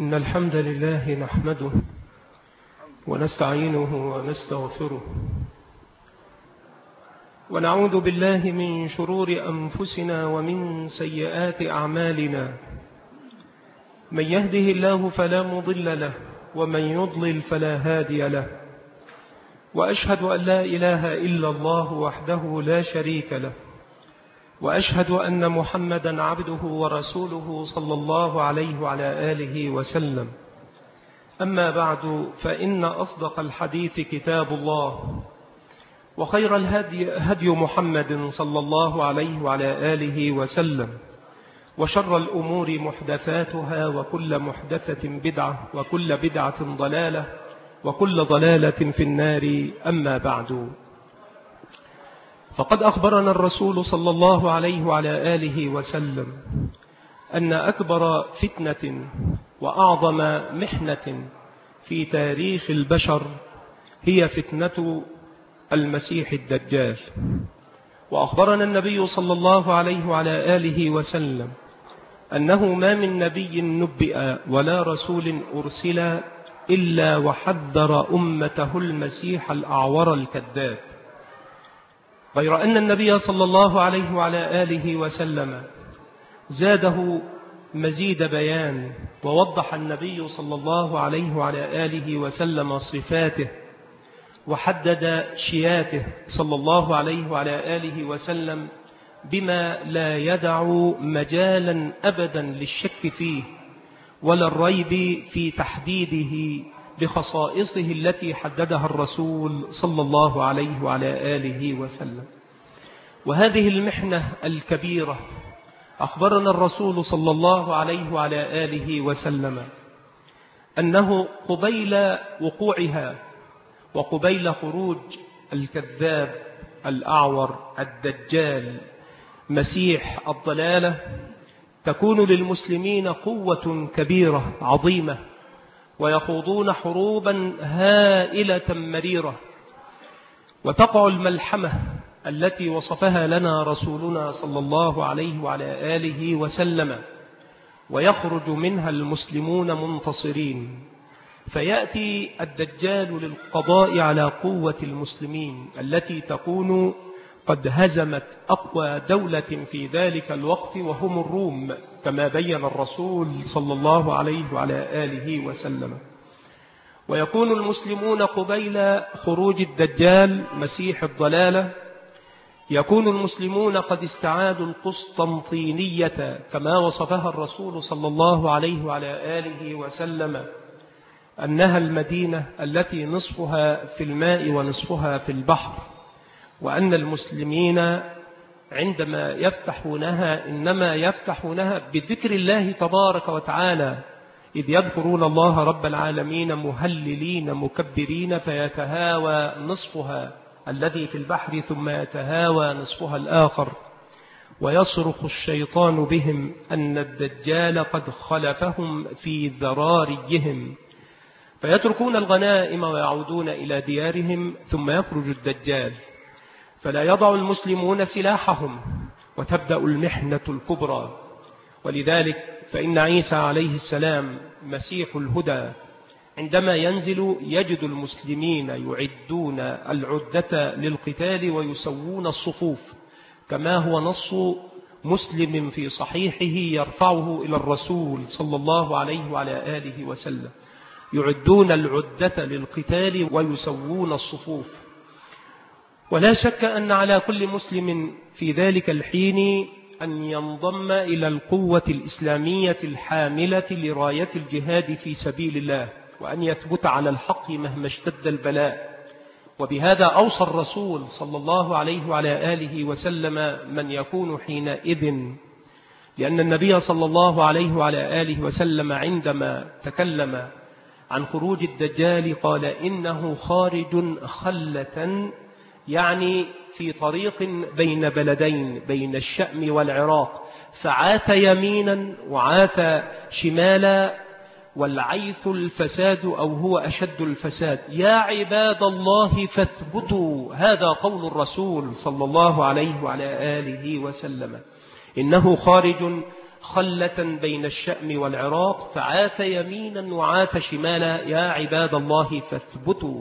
إن الحمد لله نحمده ونستعينه ونستغفره ونعوذ بالله من شرور أنفسنا ومن سيئات أعمالنا. من يهده الله فلا مضل له ومن يضلل فلا هادي له، وأشهد أن لا إله إلا الله وحده لا شريك له، وأشهد أن محمدا عبده ورسوله صلى الله عليه وعلى آله وسلم. أما بعد، فإن أصدق الحديث كتاب الله، وخير الهدي هدي محمد صلى الله عليه وعلى آله وسلم، وشر الأمور محدثاتها، وكل محدثة بدعة، وكل بدعة ضلالة، وكل ضلالة في النار. أما بعد، فقد أخبرنا الرسول صلى الله عليه وعلى آله وسلم أن أكبر فتنة وأعظم محنة في تاريخ البشر هي فتنة المسيح الدجال. وأخبرنا النبي صلى الله عليه وعلى آله وسلم أنه ما من نبي نبئ ولا رسول أرسل إلا وحذر أمته المسيح الأعور الكذاب، غير أن النبي صلى الله عليه وعلى آله وسلم زاده مزيد بيان، ووضح النبي صلى الله عليه وعلى آله وسلم صفاته، وحدد شياته صلى الله عليه وعلى آله وسلم بما لا يدع مجالا أبدا للشك فيه ولا الريب في تحديده بخصائصه التي حددها الرسول صلى الله عليه وعلى آله وسلم. وهذه المحنة الكبيرة أخبرنا الرسول صلى الله عليه وعلى آله وسلم أنه قبيل وقوعها وقبيل خروج الكذاب الأعور الدجال مسيح الضلالة تكون للمسلمين قوة كبيرة عظيمة، ويخوضون حروبا هائلة مريرة، وتقع الملحمة التي وصفها لنا رسولنا صلى الله عليه وعلى آله وسلم، ويخرج منها المسلمون منتصرين. فيأتي الدجال للقضاء على قوة المسلمين التي تكون قد هزمت أقوى دولة في ذلك الوقت، وهم الروم، كما بين الرسول صلى الله عليه وعلى آله وسلم. ويكون المسلمون قبيل خروج الدجال مسيح الضلالة، يكون المسلمون قد استعادوا القسطنطينية كما وصفها الرسول صلى الله عليه وعلى آله وسلم أنها المدينة التي نصفها في الماء ونصفها في البحر، وأن المسلمين عندما يفتحونها إنما يفتحونها بذكر الله تبارك وتعالى، إذ يذكرون الله رب العالمين مهللين مكبرين، فيتهاوى نصفها الذي في البحر ثم يتهاوى نصفها الآخر، ويصرخ الشيطان بهم أن الدجال قد خلفهم في ذراريهم، فيتركون الغنائم ويعودون إلى ديارهم، ثم يخرج الدجال فلا يضع المسلمون سلاحهم، وتبدأ المحنة الكبرى. ولذلك فإن عيسى عليه السلام مسيح الهدى عندما ينزل يجد المسلمين يعدون العدة للقتال ويسوون الصفوف، كما هو نص مسلم في صحيحه يرفعه إلى الرسول صلى الله عليه وعلى آله وسلم، يعدون العدة للقتال ويسوون الصفوف. ولا شك أن على كل مسلم في ذلك الحين أن ينضم إلى القوة الإسلامية الحاملة لراية الجهاد في سبيل الله، وأن يثبت على الحق مهما اشتد البلاء. وبهذا أوصى الرسول صلى الله عليه وعلى آله وسلم من يكون حينئذ، لأن النبي صلى الله عليه وعلى آله وسلم عندما تكلم عن خروج الدجال قال إنه خارج خلة، يعني في طريق بين بلدين، بين الشأم والعراق، فعاث يمينا وعاث شمالا، والعيث الفساد أو هو أشد الفساد. يا عباد الله فاثبتوا، هذا قول الرسول صلى الله عليه وعلى آله وسلم، إنه خارج خلة بين الشأم والعراق فعاث يمينا وعاث شمالا يا عباد الله فاثبتوا.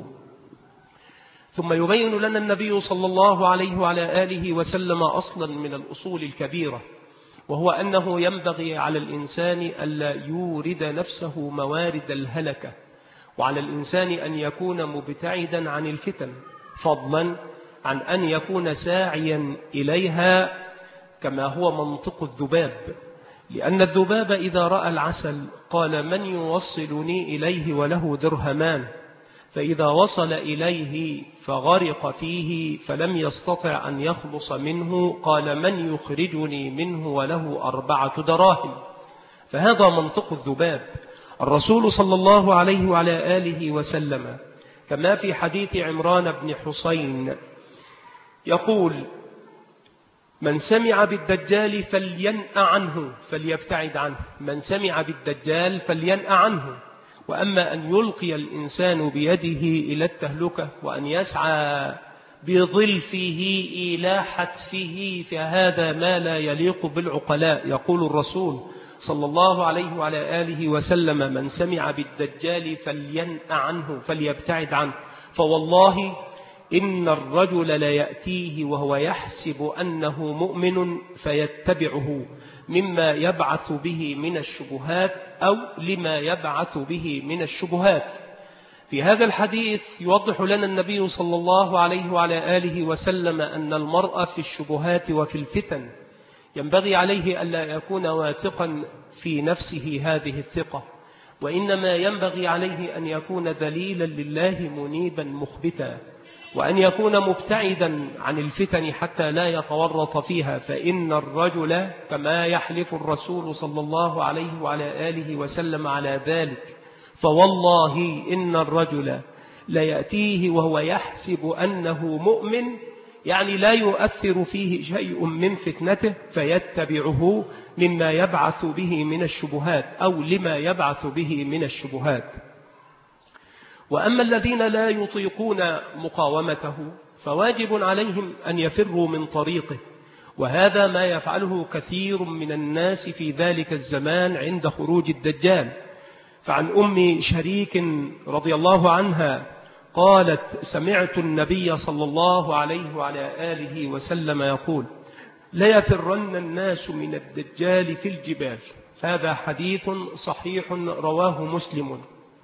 ثم يبين لنا النبي صلى الله عليه وعلى آله وسلم أصلا من الأصول الكبيرة، وهو أنه ينبغي على الإنسان ألا يورد نفسه موارد الهلكة، وعلى الإنسان أن يكون مبتعدا عن الفتن، فضلا عن أن يكون ساعيا إليها كما هو منطق الذباب، لأن الذباب إذا رأى العسل قال من يوصلني إليه وله درهمان، فإذا وصل إليه فغرق فيه فلم يستطع أن يخلص منه قال من يخرجني منه وله 4 دراهم. فهذا منطق الذباب. الرسول صلى الله عليه وعلى آله وسلم كما في حديث عمران بن حسين يقول من سمع بالدجال فلينأ عنه فليبتعد عنه، من سمع بالدجال فلينأ عنه. وأما أن يلقي الإنسان بيده إلى التهلكة وأن يسعى بظلفه إلى حتفه فهذا ما لا يليق بالعقلاء. يقول الرسول صلى الله عليه وعلى آله وسلم من سمع بالدجال فلينأ عنه فليبتعد عنه. فوالله إن الرجل ليأتيه وهو يحسب أنه مؤمن فيتبعه مما يبعث به من الشبهات أو لما يبعث به من الشبهات. في هذا الحديث يوضح لنا النبي صلى الله عليه وعلى آله وسلم أن المرء في الشبهات وفي الفتن ينبغي عليه ألا يكون واثقا في نفسه هذه الثقة، وإنما ينبغي عليه أن يكون ذليلا لله منيبا مخبتا، وأن يكون مبتعدا عن الفتن حتى لا يتورط فيها. فإن الرجل كما يحلف الرسول صلى الله عليه وعلى آله وسلم على ذلك، فوالله إن الرجل ليأتيه وهو يحسب أنه مؤمن، يعني لا يؤثر فيه شيء من فتنته فيتبعه مما يبعث به من الشبهات أو لما يبعث به من الشبهات. وأما الذين لا يطيقون مقاومته فواجب عليهم أن يفروا من طريقه، وهذا ما يفعله كثير من الناس في ذلك الزمان عند خروج الدجال. فعن أم شريك رضي الله عنها قالت سمعت النبي صلى الله عليه وعلى آله وسلم يقول ليفرن الناس من الدجال في الجبال. هذا حديث صحيح رواه مسلم.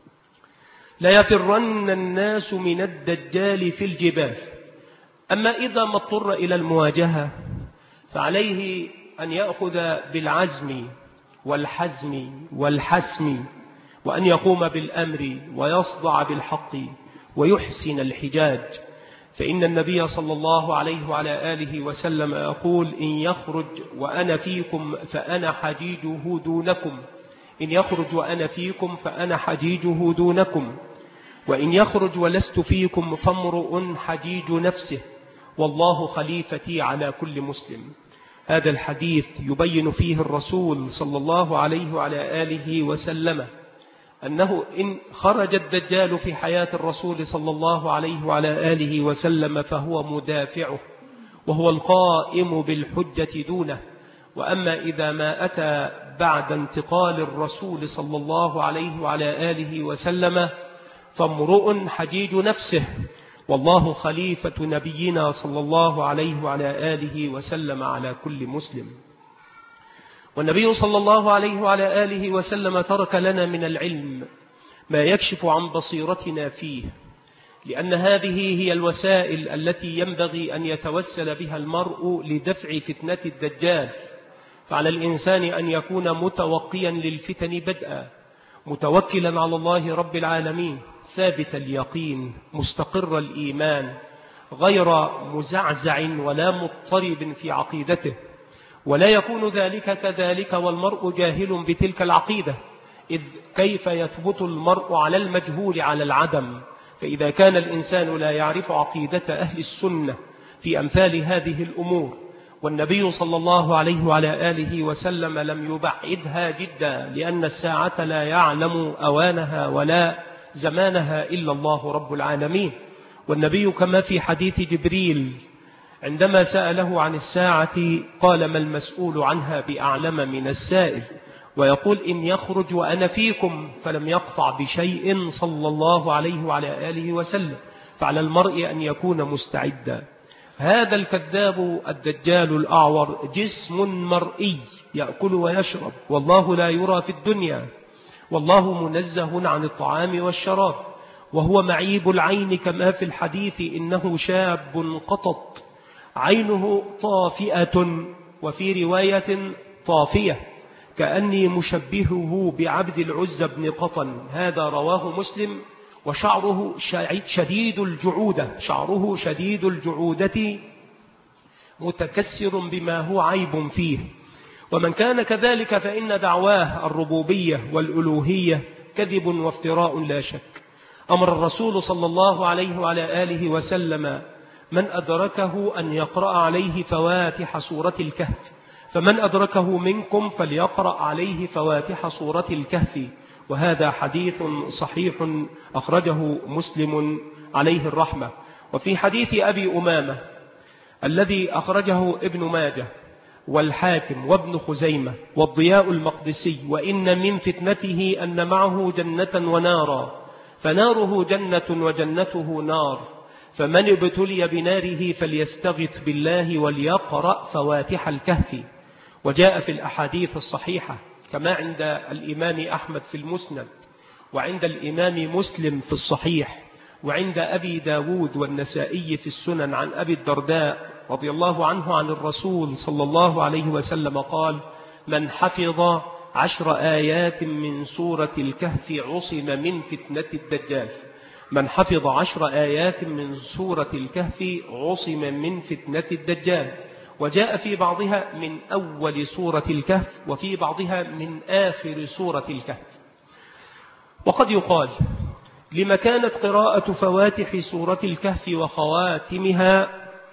ليفرن الناس من الدجال في الجبال. أما إذا ما اضطر إلى المواجهة فعليه أن يأخذ بالعزم والحزم والحسم، وأن يقوم بالأمر ويصدع بالحق ويحسن الحجاج. فإن النبي صلى الله عليه وعلى آله وسلم يقول إن يخرج وأنا فيكم فأنا حجيجه دونكم، إن يخرج وأنا فيكم فأنا حجيجه دونكم، وإن يخرج ولست فيكم فامرؤ حجيج نفسه والله خليفتي على كل مسلم. هذا الحديث يبين فيه الرسول صلى الله عليه وعلى آله وسلم أنه إن خرج الدجال في حياة الرسول صلى الله عليه وعلى آله وسلم فهو مدافعه وهو القائم بالحجة دونه. وأما إذا ما أتى بعد انتقال الرسول صلى الله عليه وعلى آله وسلم فامرؤ حجيج نفسه والله خليفة نبينا صلى الله عليه وعلى آله وسلم على كل مسلم. والنبي صلى الله عليه وعلى آله وسلم ترك لنا من العلم ما يكشف عن بصيرتنا فيه، لأن هذه هي الوسائل التي ينبغي أن يتوسل بها المرء لدفع فتنة الدجال. فعلى الإنسان أن يكون متوقيا للفتن بدءا، متوكلا على الله رب العالمين، ثابت اليقين، مستقر الإيمان، غير مزعزع ولا مضطرب في عقيدته. ولا يكون ذلك كذلك والمرء جاهل بتلك العقيدة، إذ كيف يثبت المرء على المجهول على العدم؟ فإذا كان الإنسان لا يعرف عقيدة أهل السنة في أمثال هذه الأمور، والنبي صلى الله عليه وعلى آله وسلم لم يبعدها جدا، لأن الساعة لا يعلم أوانها ولا زمانها إلا الله رب العالمين. والنبي كما في حديث جبريل عندما سأله عن الساعة قال: ما المسؤول عنها بأعلم من السائل. ويقول: إن يخرج وأنا فيكم، فلم يقطع بشيء صلى الله عليه وعلى آله وسلم. فعلى المرء أن يكون مستعدا. هذا الكذاب الدجال الأعور جسم مرئي يأكل ويشرب، والله لا يرى في الدنيا، والله منزه عن الطعام والشراب، وهو معيب العين كما في الحديث: إنه شاب قطط عينه طافئة، وفي رواية طافية، كأني مشبهه بعبد العزى بن قطن. هذا رواه مسلم. وشعره شديد الجعودة، شعره شديد الجعودة متكسر بما هو عيب فيه. ومن كان كذلك فإن دعواه الربوبية والألوهية كذب وافتراء لا شك. أمر الرسول صلى الله عليه وعلى آله وسلم من أدركه أن يقرأ عليه فواتح سورة الكهف، فمن أدركه منكم فليقرأ عليه فواتح سورة الكهف. وهذا حديث صحيح أخرجه مسلم عليه الرحمة. وفي حديث أبي أمامة الذي أخرجه ابن ماجه والحاكم وابن خزيمة والضياء المقدسي: وإن من فتنته أن معه جنة ونارا، فناره جنة وجنته نار، فمن ابتلي بناره فليستغث بالله وليقرأ فواتح الكهف. وجاء في الأحاديث الصحيحة كما عند الإمام أحمد في المسند، وعند الإمام مسلم في الصحيح، وعند أبي داود والنسائي في السنن عن أبي الدرداء رضي الله عنه عن الرسول صلى الله عليه وسلم قال: من حفظ 10 آيات من سورة الكهف عصم من فتنة الدجال. من حفظ 10 آيات من سورة الكهف عصم من فتنة الدجال. وجاء في بعضها من أول سورة الكهف، وفي بعضها من آخر سورة الكهف. وقد يقال: لما كانت قراءة فواتح سورة الكهف وخواتمها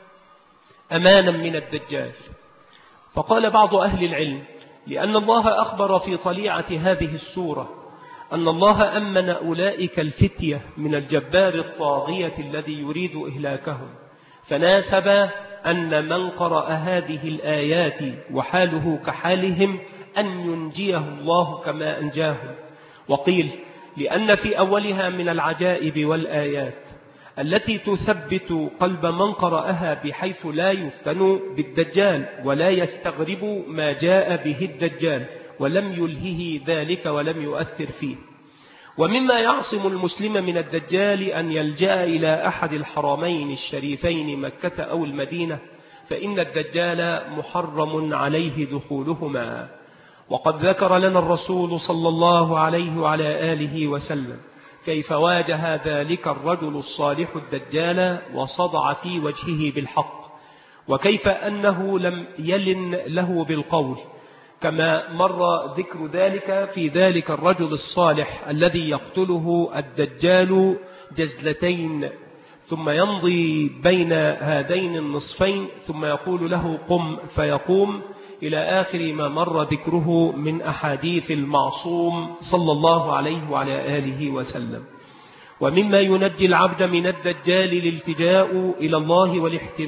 أمانا من الدجال؟ فقال بعض أهل العلم: لأن الله أخبر في طليعة هذه السورة أن الله أمن أولئك الفتية من الجبار الطاغية الذي يريد إهلاكهم، فناسب أن من قرأ هذه الآيات وحاله كحالهم أن ينجيه الله كما أنجاهم. وقيل: لأن في أولها من العجائب والآيات التي تثبت قلب من قرأها بحيث لا يفتن بالدجال ولا يستغرب ما جاء به الدجال، ولم يلهه ذلك ولم يؤثر فيه. ومما يعصم المسلم من الدجال أن يلجأ إلى أحد الحرمين الشريفين مكة أو المدينة، فإن الدجال محرم عليه دخولهما. وقد ذكر لنا الرسول صلى الله عليه وعلى آله وسلم كيف واجه ذلك الرجل الصالح الدجال وصدع في وجهه بالحق، وكيف أنه لم يلن له بالقول، كما مر ذكر ذلك في ذلك الرجل الصالح الذي يقتله الدجال جزلتين، ثم يمضي بين هذين النصفين ثم يقول له: قم، فيقوم، إلى آخر ما مر ذكره من أحاديث المعصوم صلى الله عليه وعلى آله وسلم. ومما ينجي العبد من الدجال الالتجاء إلى الله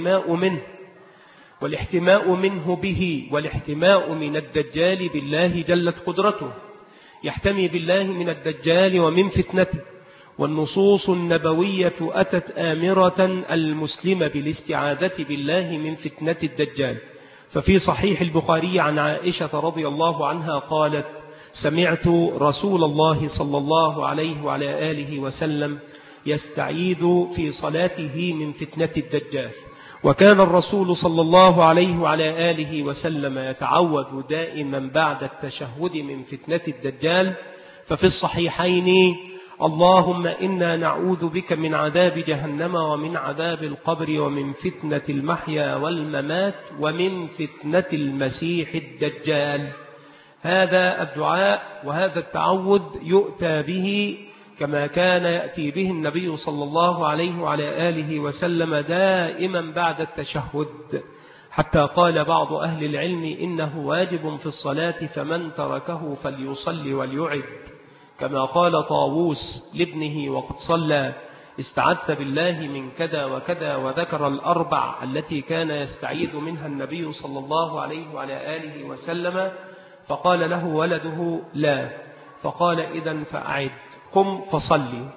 والاحتماء منه به، والاحتماء من الدجال بالله جلت قدرته. يحتمي بالله من الدجال ومن فتنته. والنصوص النبوية أتت آمرة المسلم بالاستعاذة بالله من فتنة الدجال. ففي صحيح البخاري عن عائشة رضي الله عنها قالت: سمعت رسول الله صلى الله عليه وعلى آله وسلم يستعيذ في صلاته من فتنة الدجال. وكان الرسول صلى الله عليه وعلى آله وسلم يتعوذ دائما بعد التشهد من فتنة الدجال. ففي الصحيحين: اللهم إنا نعوذ بك من عذاب جهنم ومن عذاب القبر ومن فتنة المحيا والممات ومن فتنة المسيح الدجال. هذا الدعاء وهذا التعوذ يؤتى به كما كان يأتي به النبي صلى الله عليه وعلى آله وسلم دائما بعد التشهد، حتى قال بعض أهل العلم: إنه واجب في الصلاة فمن تركه فليصلي وليعد، كما قال طاووس لابنه وقد صلى: استعذت بالله من كذا وكذا، وذكر الأربع التي كان يستعيذ منها النبي صلى الله عليه وعلى آله وسلم. فقال له ولده لا، فقال إذن فأعد، قم فصلي.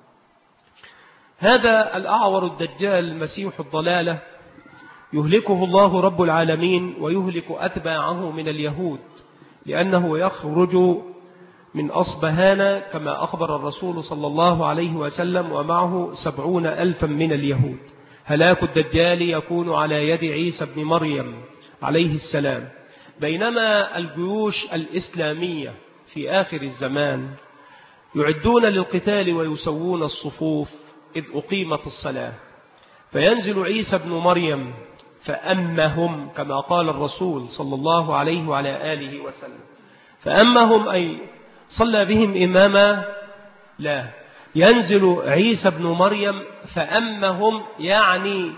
هذا الأعور الدجال مسيح الضلالة يهلكه الله رب العالمين ويهلك أتباعه من اليهود، لأنه يخرج من أصبهان كما أخبر الرسول صلى الله عليه وسلم، ومعه 70,000 من اليهود. هلاك الدجال يكون على يد عيسى بن مريم عليه السلام. بينما الجيوش الإسلامية في آخر الزمان يعدون للقتال ويسوون الصفوف إذ أقيمت الصلاة، فينزل عيسى بن مريم فأمهم كما قال الرسول صلى الله عليه وعلى آله وسلم. فأمهم أي صلى بهم إماما؟ لا، ينزل عيسى بن مريم فأمهم يعني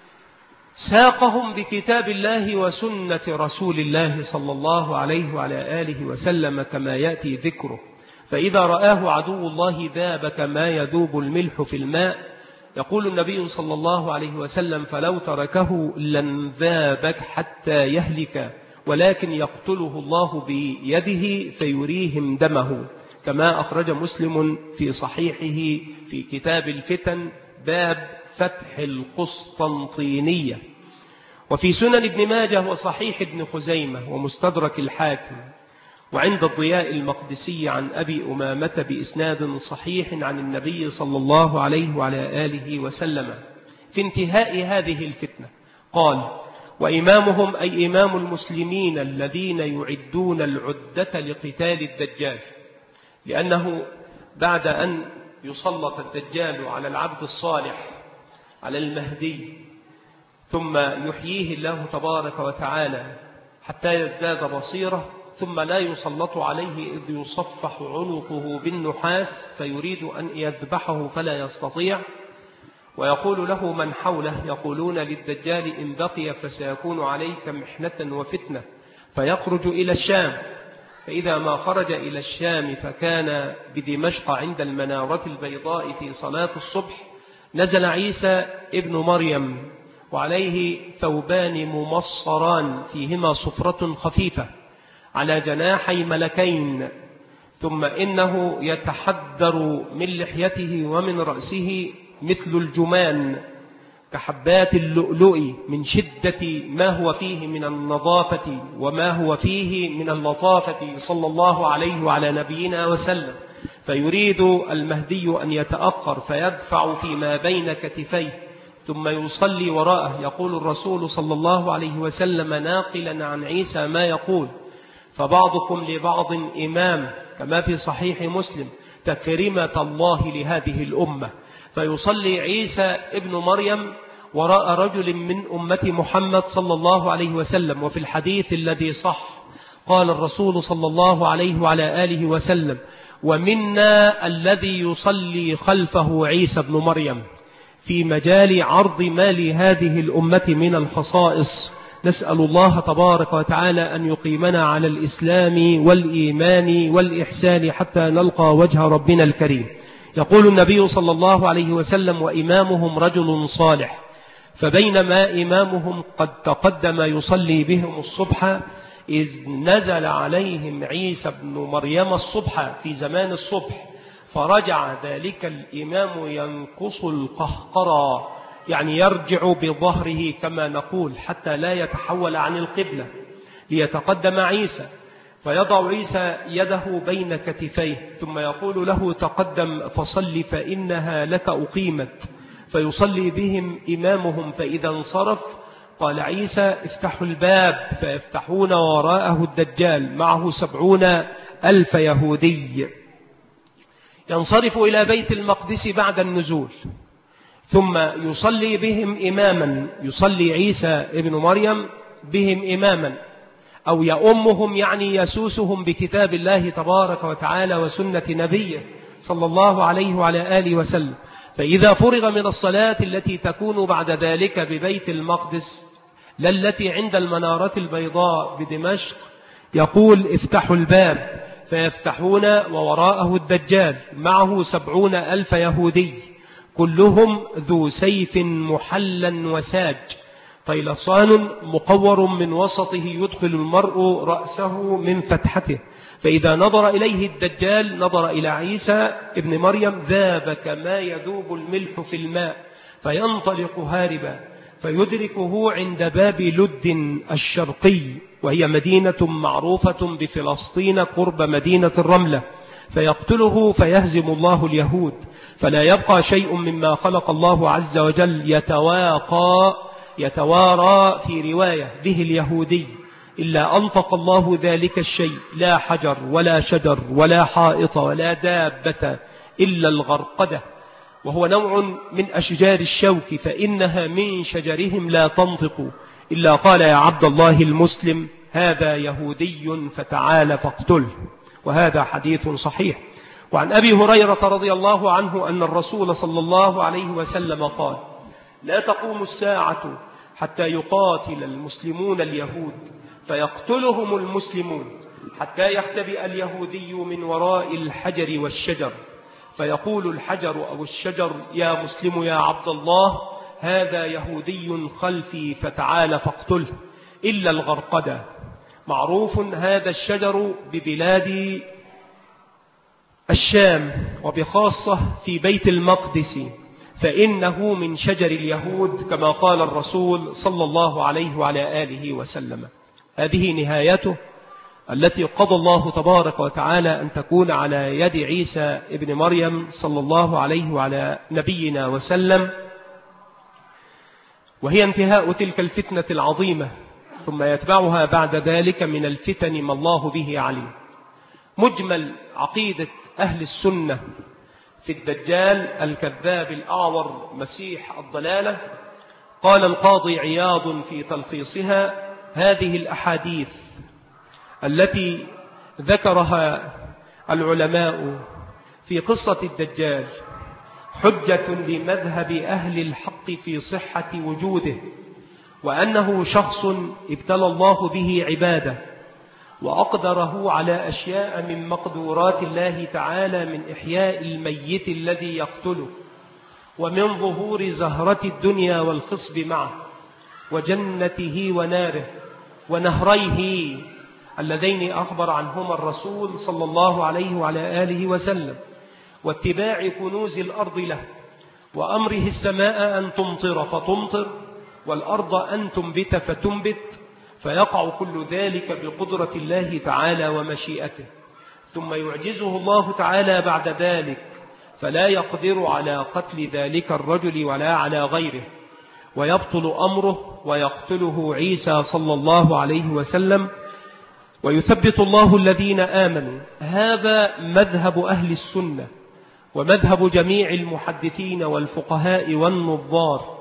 ساقهم بكتاب الله وسنة رسول الله صلى الله عليه وعلى آله وسلم كما يأتي ذكره. فإذا رآه عدو الله ذاب كما يذوب الملح في الماء. يقول النبي صلى الله عليه وسلم فلو تركه لانذابك حتى يهلك، ولكن يقتله الله بيده فيريهم دمه، كما أخرج مسلم في صحيحه في كتاب الفتن باب فتح القسطنطينية. وفي سنن ابن ماجه وصحيح ابن خزيمة ومستدرك الحاكم وعند الضياء المقدسي عن أبي أمامة بإسناد صحيح عن النبي صلى الله عليه وعلى آله وسلم في انتهاء هذه الفتنة قال: وإمامهم أي إمام المسلمين الذين يعدون العدة لقتال الدجال، لأنه بعد أن يسلط الدجال على العبد الصالح على المهدي ثم يحييه الله تبارك وتعالى حتى يزداد بصيرة، ثم لا يسلط عليه إذ يصفح عنقه بالنحاس فيريد أن يذبحه فلا يستطيع، ويقول له من حوله يقولون للدجال إن بقي فسيكون عليك محنة وفتنة، فيخرج إلى الشام. فإذا ما خرج إلى الشام فكان بدمشق عند المنارة البيضاء في صلاة الصبح، نزل عيسى ابن مريم وعليه ثوبان ممصران فيهما صفرة خفيفة على جناحي ملكين، ثم إنه يتحدر من لحيته ومن رأسه مثل الجمان كحبات اللؤلؤ من شدة ما هو فيه من النظافة وما هو فيه من اللطافة صلى الله عليه وعلى نبينا وسلم. فيريد المهدي أن يتأخر فيدفع فيما بين كتفيه ثم يصلي وراءه. يقول الرسول صلى الله عليه وسلم ناقلا عن عيسى ما يقول: فبعضكم لبعض إمام، كما في صحيح مسلم، تكريمة الله لهذه الأمة. فيصلي عيسى ابن مريم وراء رجل من أمة محمد صلى الله عليه وسلم. وفي الحديث الذي صح قال الرسول صلى الله عليه وعلى آله وسلم: ومنا الذي يصلي خلفه عيسى ابن مريم، في مجال عرض ما لهذه الأمة من الخصائص. نسأل الله تبارك وتعالى أن يقيمنا على الإسلام والإيمان والإحسان حتى نلقى وجه ربنا الكريم. يقول النبي صلى الله عليه وسلم: وإمامهم رجل صالح، فبينما إمامهم قد تقدم يصلي بهم الصبح إذ نزل عليهم عيسى بن مريم الصبح في زمان الصبح، فرجع ذلك الإمام ينقص القهقرى، يعني يرجع بظهره كما نقول حتى لا يتحول عن القبلة ليتقدم عيسى، فيضع عيسى يده بين كتفيه ثم يقول له: تقدم فصل فإنها لك أقيمت. فيصلي بهم إمامهم، فإذا انصرف قال عيسى: افتحوا الباب، فيفتحون وراءه الدجال معه 70,000 يهودي. ينصرف إلى بيت المقدس بعد النزول، ثم يصلي بهم إماما، يصلي عيسى ابن مريم بهم إماما أو يأمهم، يعني يسوسهم بكتاب الله تبارك وتعالى وسنة نبيه صلى الله عليه وعلى آله وسلم. فإذا فرغ من الصلاة التي تكون بعد ذلك ببيت المقدس لا التي عند المنارة البيضاء بدمشق، يقول: افتحوا الباب، فيفتحون ووراءه الدجال معه 70,000 يهودي. كلهم ذو سيف محلا وساج، طيلسان مقور من وسطه يدخل المرء رأسه من فتحته، فإذا نظر إليه الدجال نظر إلى عيسى ابن مريم ذاب كما يذوب الملح في الماء، فينطلق هاربا فيدركه عند باب لد الشرقي، وهي مدينة معروفة بفلسطين قرب مدينة الرملة، فيقتله فيهزم الله اليهود، فلا يبقى شيء مما خلق الله عز وجل يتوارى في رواية به اليهودي إلا أنطق الله ذلك الشيء، لا حجر ولا شجر ولا حائط ولا دابة إلا الغرقدة، وهو نوع من أشجار الشوك، فإنها من شجرهم لا تنطق إلا قال يا عبد الله المسلم هذا يهودي فتعال فاقتله، وهذا حديث صحيح. وعن أبي هريرة رضي الله عنه أن الرسول صلى الله عليه وسلم قال لا تقوم الساعة حتى يقاتل المسلمون اليهود فيقتلهم المسلمون، حتى يختبئ اليهودي من وراء الحجر والشجر، فيقول الحجر أو الشجر يا مسلم يا عبد الله هذا يهودي خلفي فتعال فاقتله، إلا الغرقدة. معروف هذا الشجر ببلاد الشام وبخاصة في بيت المقدس، فإنه من شجر اليهود كما قال الرسول صلى الله عليه وعلى آله وسلم. هذه نهايته التي قضى الله تبارك وتعالى أن تكون على يد عيسى ابن مريم صلى الله عليه وعلى نبينا وسلم، وهي انتهاء تلك الفتنة العظيمة، ثم يتبعها بعد ذلك من الفتن ما الله به عليم. مجمل عقيدة أهل السنة في الدجال الكذاب الأعور مسيح الضلالة، قال القاضي عياض في تلخيصها هذه الأحاديث التي ذكرها العلماء في قصة الدجال حجة لمذهب أهل الحق في صحة وجوده، وأنه شخص ابتلى الله به عباده وأقدره على أشياء من مقدورات الله تعالى، من إحياء الميت الذي يقتله، ومن ظهور زهرة الدنيا والخصب معه، وجنته وناره، ونهريه اللذين أخبر عنهما الرسول صلى الله عليه وعلى آله وسلم، واتباع كنوز الأرض له، وأمره السماء أن تمطر فتمطر، والأرض أن تنبت فتنبت، فيقع كل ذلك بقدرة الله تعالى ومشيئته، ثم يعجزه الله تعالى بعد ذلك فلا يقدر على قتل ذلك الرجل ولا على غيره، ويبطل أمره ويقتله عيسى صلى الله عليه وسلم، ويثبت الله الذين آمنوا. هذا مذهب أهل السنة ومذهب جميع المحدثين والفقهاء والنظار،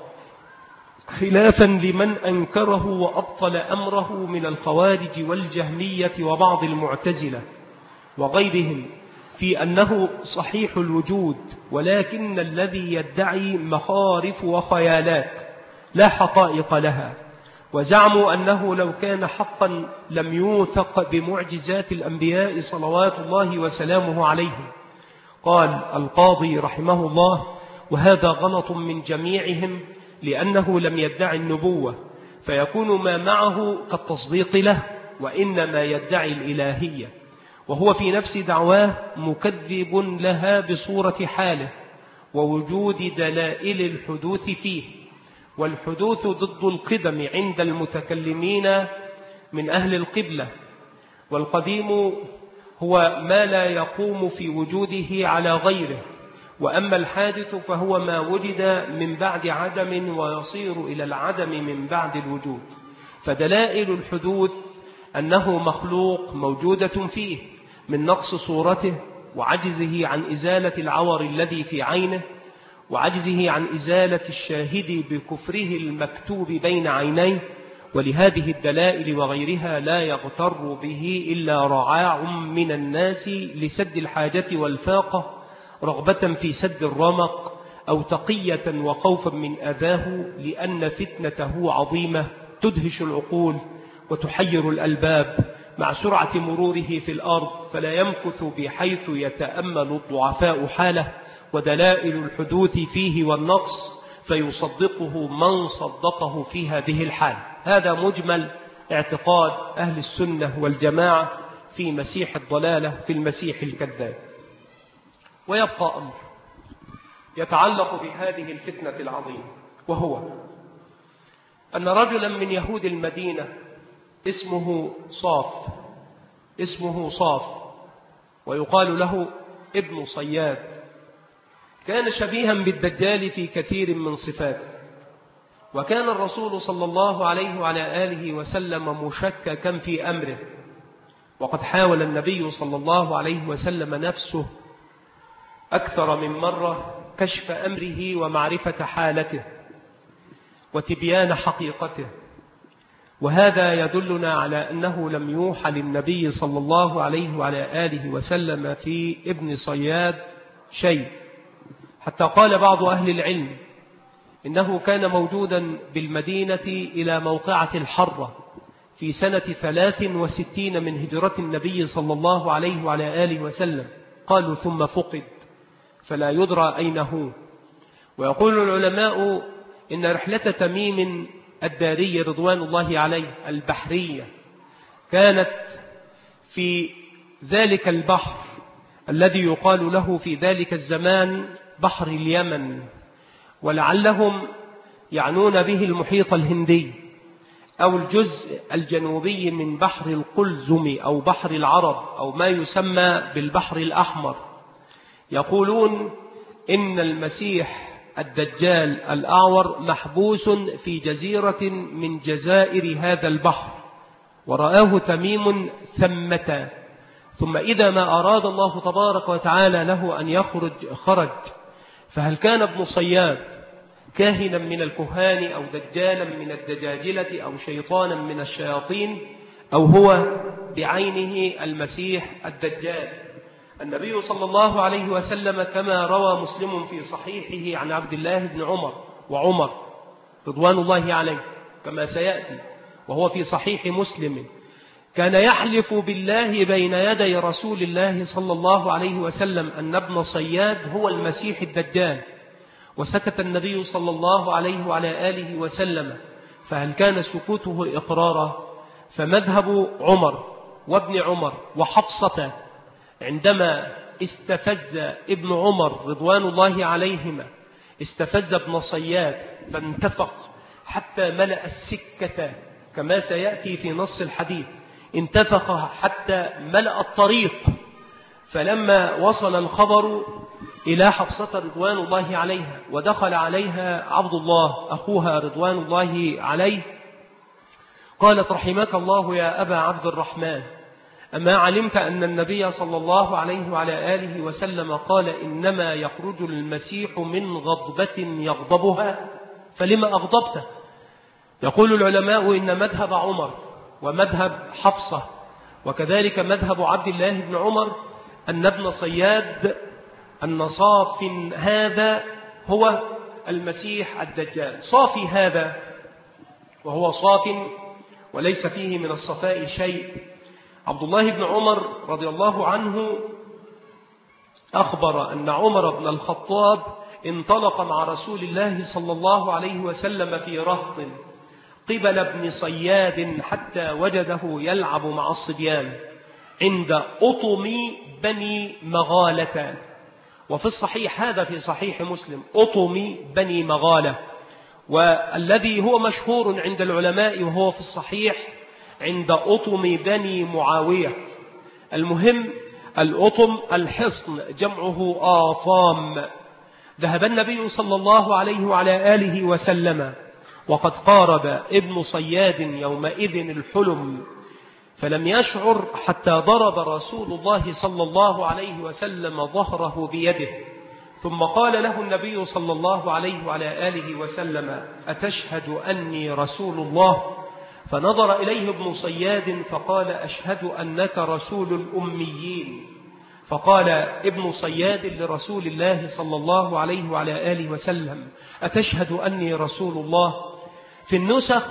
خلافا لمن أنكره وأبطل أمره من الخوارج والجهمية وبعض المعتزلة وغيرهم، في أنه صحيح الوجود، ولكن الذي يدعي مخارف وخيالات لا حقائق لها، وزعموا أنه لو كان حقا لم يوثق بمعجزات الأنبياء صلوات الله وسلامه عليهم. قال القاضي رحمه الله وهذا غلط من جميعهم، لأنه لم يدعي النبوة فيكون ما معه كالتصديق له، وإنما يدعي الإلهية، وهو في نفس دعواه مكذب لها بصورة حاله ووجود دلائل الحدوث فيه، والحدوث ضد القدم عند المتكلمين من أهل القبلة، والقديم هو ما لا يقوم في وجوده على غيره، وأما الحادث فهو ما وجد من بعد عدم ويصير إلى العدم من بعد الوجود. فدلائل الحدوث أنه مخلوق موجودة فيه من نقص صورته، وعجزه عن إزالة العور الذي في عينه، وعجزه عن إزالة الشاهد بكفره المكتوب بين عينيه. ولهذه الدلائل وغيرها لا يغتر به إلا رعاع من الناس لسد الحاجة والفاقة، رغبة في سد الرمق، أو تقية وخوفا من أذاه، لأن فتنته عظيمة تدهش العقول وتحير الألباب مع سرعة مروره في الأرض، فلا يمكث بحيث يتأمل الضعفاء حاله، ودلائل الحدوث فيه والنقص، فيصدقه من صدقه في هذه الحال. هذا مجمل اعتقاد أهل السنة والجماعة في مسيح الضلالة، في المسيح الكذاب. ويبقى أمر يتعلق بهذه الفتنة العظيمة، وهو أن رجلا من يهود المدينة اسمه صاف ويقال له ابن صياد، كان شبيها بالدجال في كثير من صفاته، وكان الرسول صلى الله عليه وعلى آله وسلم مشككا في أمره، وقد حاول النبي صلى الله عليه وسلم نفسه أكثر من مرة كشف أمره ومعرفة حالته وتبيان حقيقته. وهذا يدلنا على أنه لم يوحى للنبي صلى الله عليه وعلى آله وسلم في ابن صياد شيء، حتى قال بعض أهل العلم إنه كان موجودا بالمدينة إلى موقعة الحرة في سنة 63 من هجرة النبي صلى الله عليه وعلى آله وسلم، قالوا ثم فقد فلا يدرى أين هو. ويقول العلماء إن رحلة تميم الداري رضوان الله عليه البحرية كانت في ذلك البحر الذي يقال له في ذلك الزمان بحر اليمن، ولعلهم يعنون به المحيط الهندي أو الجزء الجنوبي من بحر القلزم أو بحر العرب أو ما يسمى بالبحر الأحمر. يقولون إن المسيح الدجال الأعور محبوس في جزيرة من جزائر هذا البحر، ورآه تميم ثم إذا ما أراد الله تبارك وتعالى له أن يخرج خرج. فهل كان ابن صياد كاهنا من الكهان أو دجالا من الدجاجلة أو شيطانا من الشياطين، أو هو بعينه المسيح الدجال؟ النبي صلى الله عليه وسلم كما روى مسلم في صحيحه عن عبد الله بن وعمر رضوان الله عليه كما سيأتي، وهو في صحيح مسلم، كان يحلف بالله بين يدي رسول الله صلى الله عليه وسلم أن ابن صياد هو المسيح الدجال، وسكت النبي صلى الله عليه وعلى آله وسلم. فهل كان سكوته إقرارا؟ فمذهب عمر وابن عمر وحفصة عندما استفز ابن عمر رضوان الله عليهما استفز ابن صياد فانتفق حتى ملأ السكة كما سيأتي في نص الحديث، انتفخ حتى ملأ الطريق. فلما وصل الخبر إلى حفصة رضوان الله عليها ودخل عليها عبد الله أخوها رضوان الله عليه، قالت رحمك الله يا أبا عبد الرحمن، أما علمت أن النبي صلى الله عليه وعلى آله وسلم قال إنما يخرج المسيح من غضبة يغضبها، فلما أغضبته؟ يقول العلماء إن مذهب عمر ومذهب حفصة وكذلك مذهب عبد الله بن عمر أن ابن صياد أن صاف هذا هو المسيح الدجال. صافي هذا وهو صاف وليس فيه من الصفاء شيء. عبد الله بن عمر رضي الله عنه أخبر أن عمر بن الخطاب انطلق مع رسول الله صلى الله عليه وسلم في رهط قبل ابن صياد حتى وجده يلعب مع الصبيان عند أطم بني مغالة. وفي الصحيح هذا في صحيح مسلم أطم بني مغالة، والذي هو مشهور عند العلماء وهو في الصحيح عند أطم بني معاوية. المهم الأطم الحصن جمعه آطام. ذهب النبي صلى الله عليه وعلى آله وسلم وقد قارب ابن صياد يومئذ الحلم، فلم يشعر حتى ضرب رسول الله صلى الله عليه وسلم ظهره بيده، ثم قال له النبي صلى الله عليه وعلى آله وسلم أتشهد أني رسول الله؟ فنظر إليه ابن صياد فقال أشهد أنك رسول الأميين. فقال ابن صياد لرسول الله صلى الله عليه وعلى آله وسلم أتشهد أني رسول الله؟ في النسخ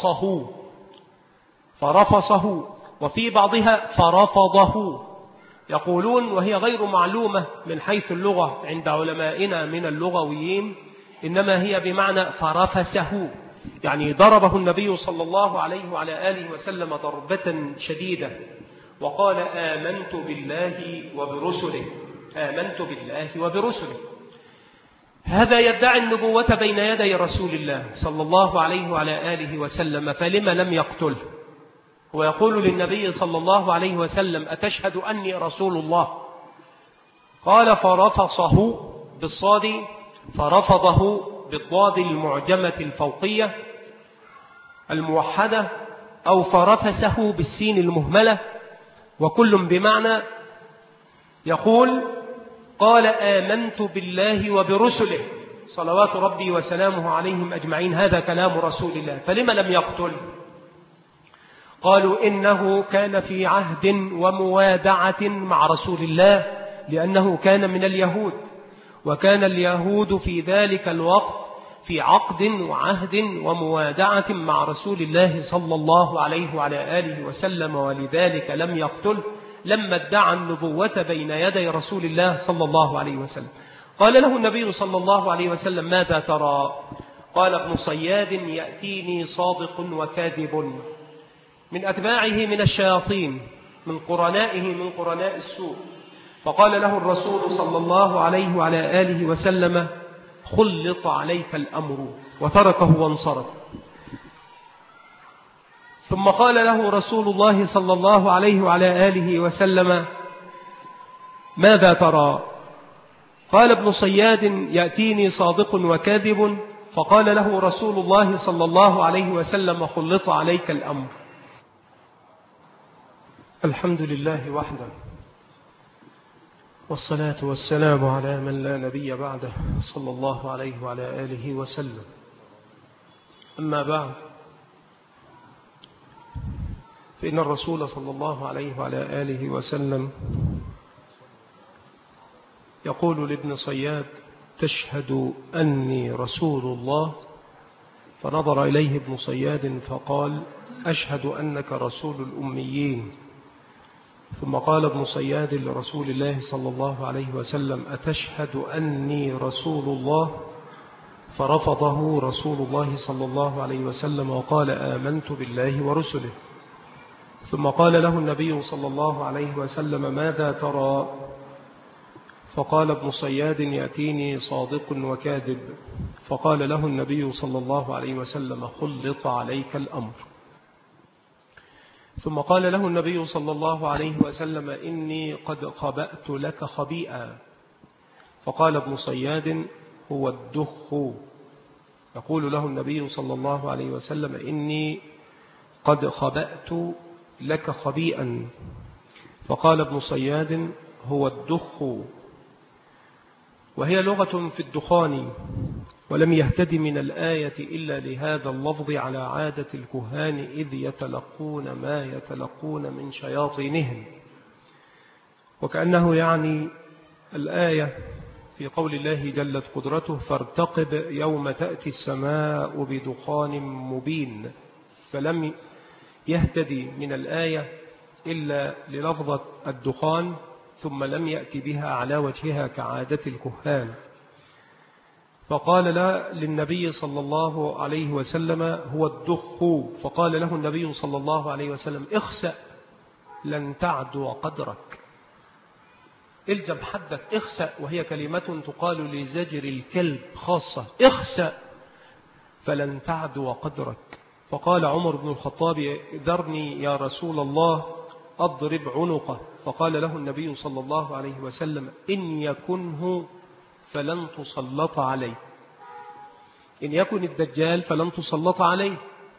فرفصه وفي بعضها فرفضه، يقولون وهي غير معلومة من حيث اللغة عند علمائنا من اللغويين، إنما هي بمعنى فرفسه، يعني ضربه النبي صلى الله عليه وعلى آله وسلم ضربة شديدة وقال آمنت بالله وبرسله، آمنت بالله وبرسله. هذا يدعي النبوة بين يدي رسول الله صلى الله عليه وعلى آله وسلم، فلما لم يقتله؟ ويقول للنبي صلى الله عليه وسلم أتشهد أني رسول الله؟ قال فرفصه بالصاد، فرفضه بالضاد المعجمة الفوقية الموحدة، أو فرفسه بالسين المهملة، وكل بمعنى. يقول قال آمنت بالله وبرسله صلوات ربي وسلامه عليهم أجمعين، هذا كلام رسول الله، فلما لم يقتل؟ قالوا إنه كان في عهد وموادعة مع رسول الله، لأنه كان من اليهود، وكان اليهود في ذلك الوقت في عقد وعهد وموادعة مع رسول الله صلى الله عليه وعلى آله وسلم، ولذلك لم يقتل لما ادعى النبوة بين يدي رسول الله صلى الله عليه وسلم. قال له النبي صلى الله عليه وسلم ماذا ترى؟ قال ابن صياد يأتيني صادق وكاذب من أتباعه من الشياطين، من قرنائه من قرناء السوء. فقال له الرسول صلى الله عليه وعلى آله وسلم خلط عليك الأمر، وتركه وانصرف. ثم قال له رسول الله صلى الله عليه وعلى آله وسلم ماذا ترى؟ قال ابن صياد يأتيني صادق وكاذب. فقال له رسول الله صلى الله عليه وسلم خلط عليك الأمر. الحمد لله وحده، والصلاة والسلام على من لا نبي بعده صلى الله عليه وعلى آله وسلم. أما بعد، فإن الرسول صلى الله عليه وعلى آله وسلم يقول لابن صياد تشهد أني رسول الله؟ فنظر إليه ابن صياد فقال أشهد أنك رسول الأميين. ثم قال ابن صياد لرسول الله صلى الله عليه وسلم أتشهد أني رسول الله؟ فرفضه رسول الله صلى الله عليه وسلم وقال آمنت بالله ورسله. ثم قال له النبي صلى الله عليه وسلم ماذا ترى؟ فقال ابن صياد يأتيني صادق وكاذب. فقال له النبي صلى الله عليه وسلم خلط عليك الأمر. ثم قال له النبي صلى الله عليه وسلم إني قد خبأت لك خبيئا. فقال ابن صياد هو الدخ. يقول له النبي صلى الله عليه وسلم إني قد خبأت لك خبيئا. فقال ابن صياد هو الدخ. وهي لغة في الدخان، ولم يهتد من الآية إلا لهذا اللفظ على عادة الكهان إذ يتلقون ما يتلقون من شياطينهم، وكأنه يعني الآية في قول الله جلت قدرته فارتقب يوم تأتي السماء بدخان مبين. فلم يهتدي من الآية إلا للفظة الدخان، ثم لم يأتي بها على وجهها كعادة الكهان. فقال للنبي صلى الله عليه وسلم هو الدخ. فقال له النبي صلى الله عليه وسلم اخسأ لن تعدو قدرك. الزم حدك، اخسأ، وهي كلمة تقال لزجر الكلب خاصة، اخسأ فلن تعدو قدرك. فقال عمر بن الخطاب ذرني يا رسول الله أضرب عنقه. فقال له النبي صلى الله عليه وسلم إن يكنه فلن تسلط عليه، إن يكن الدجال فلن تسلط عليه،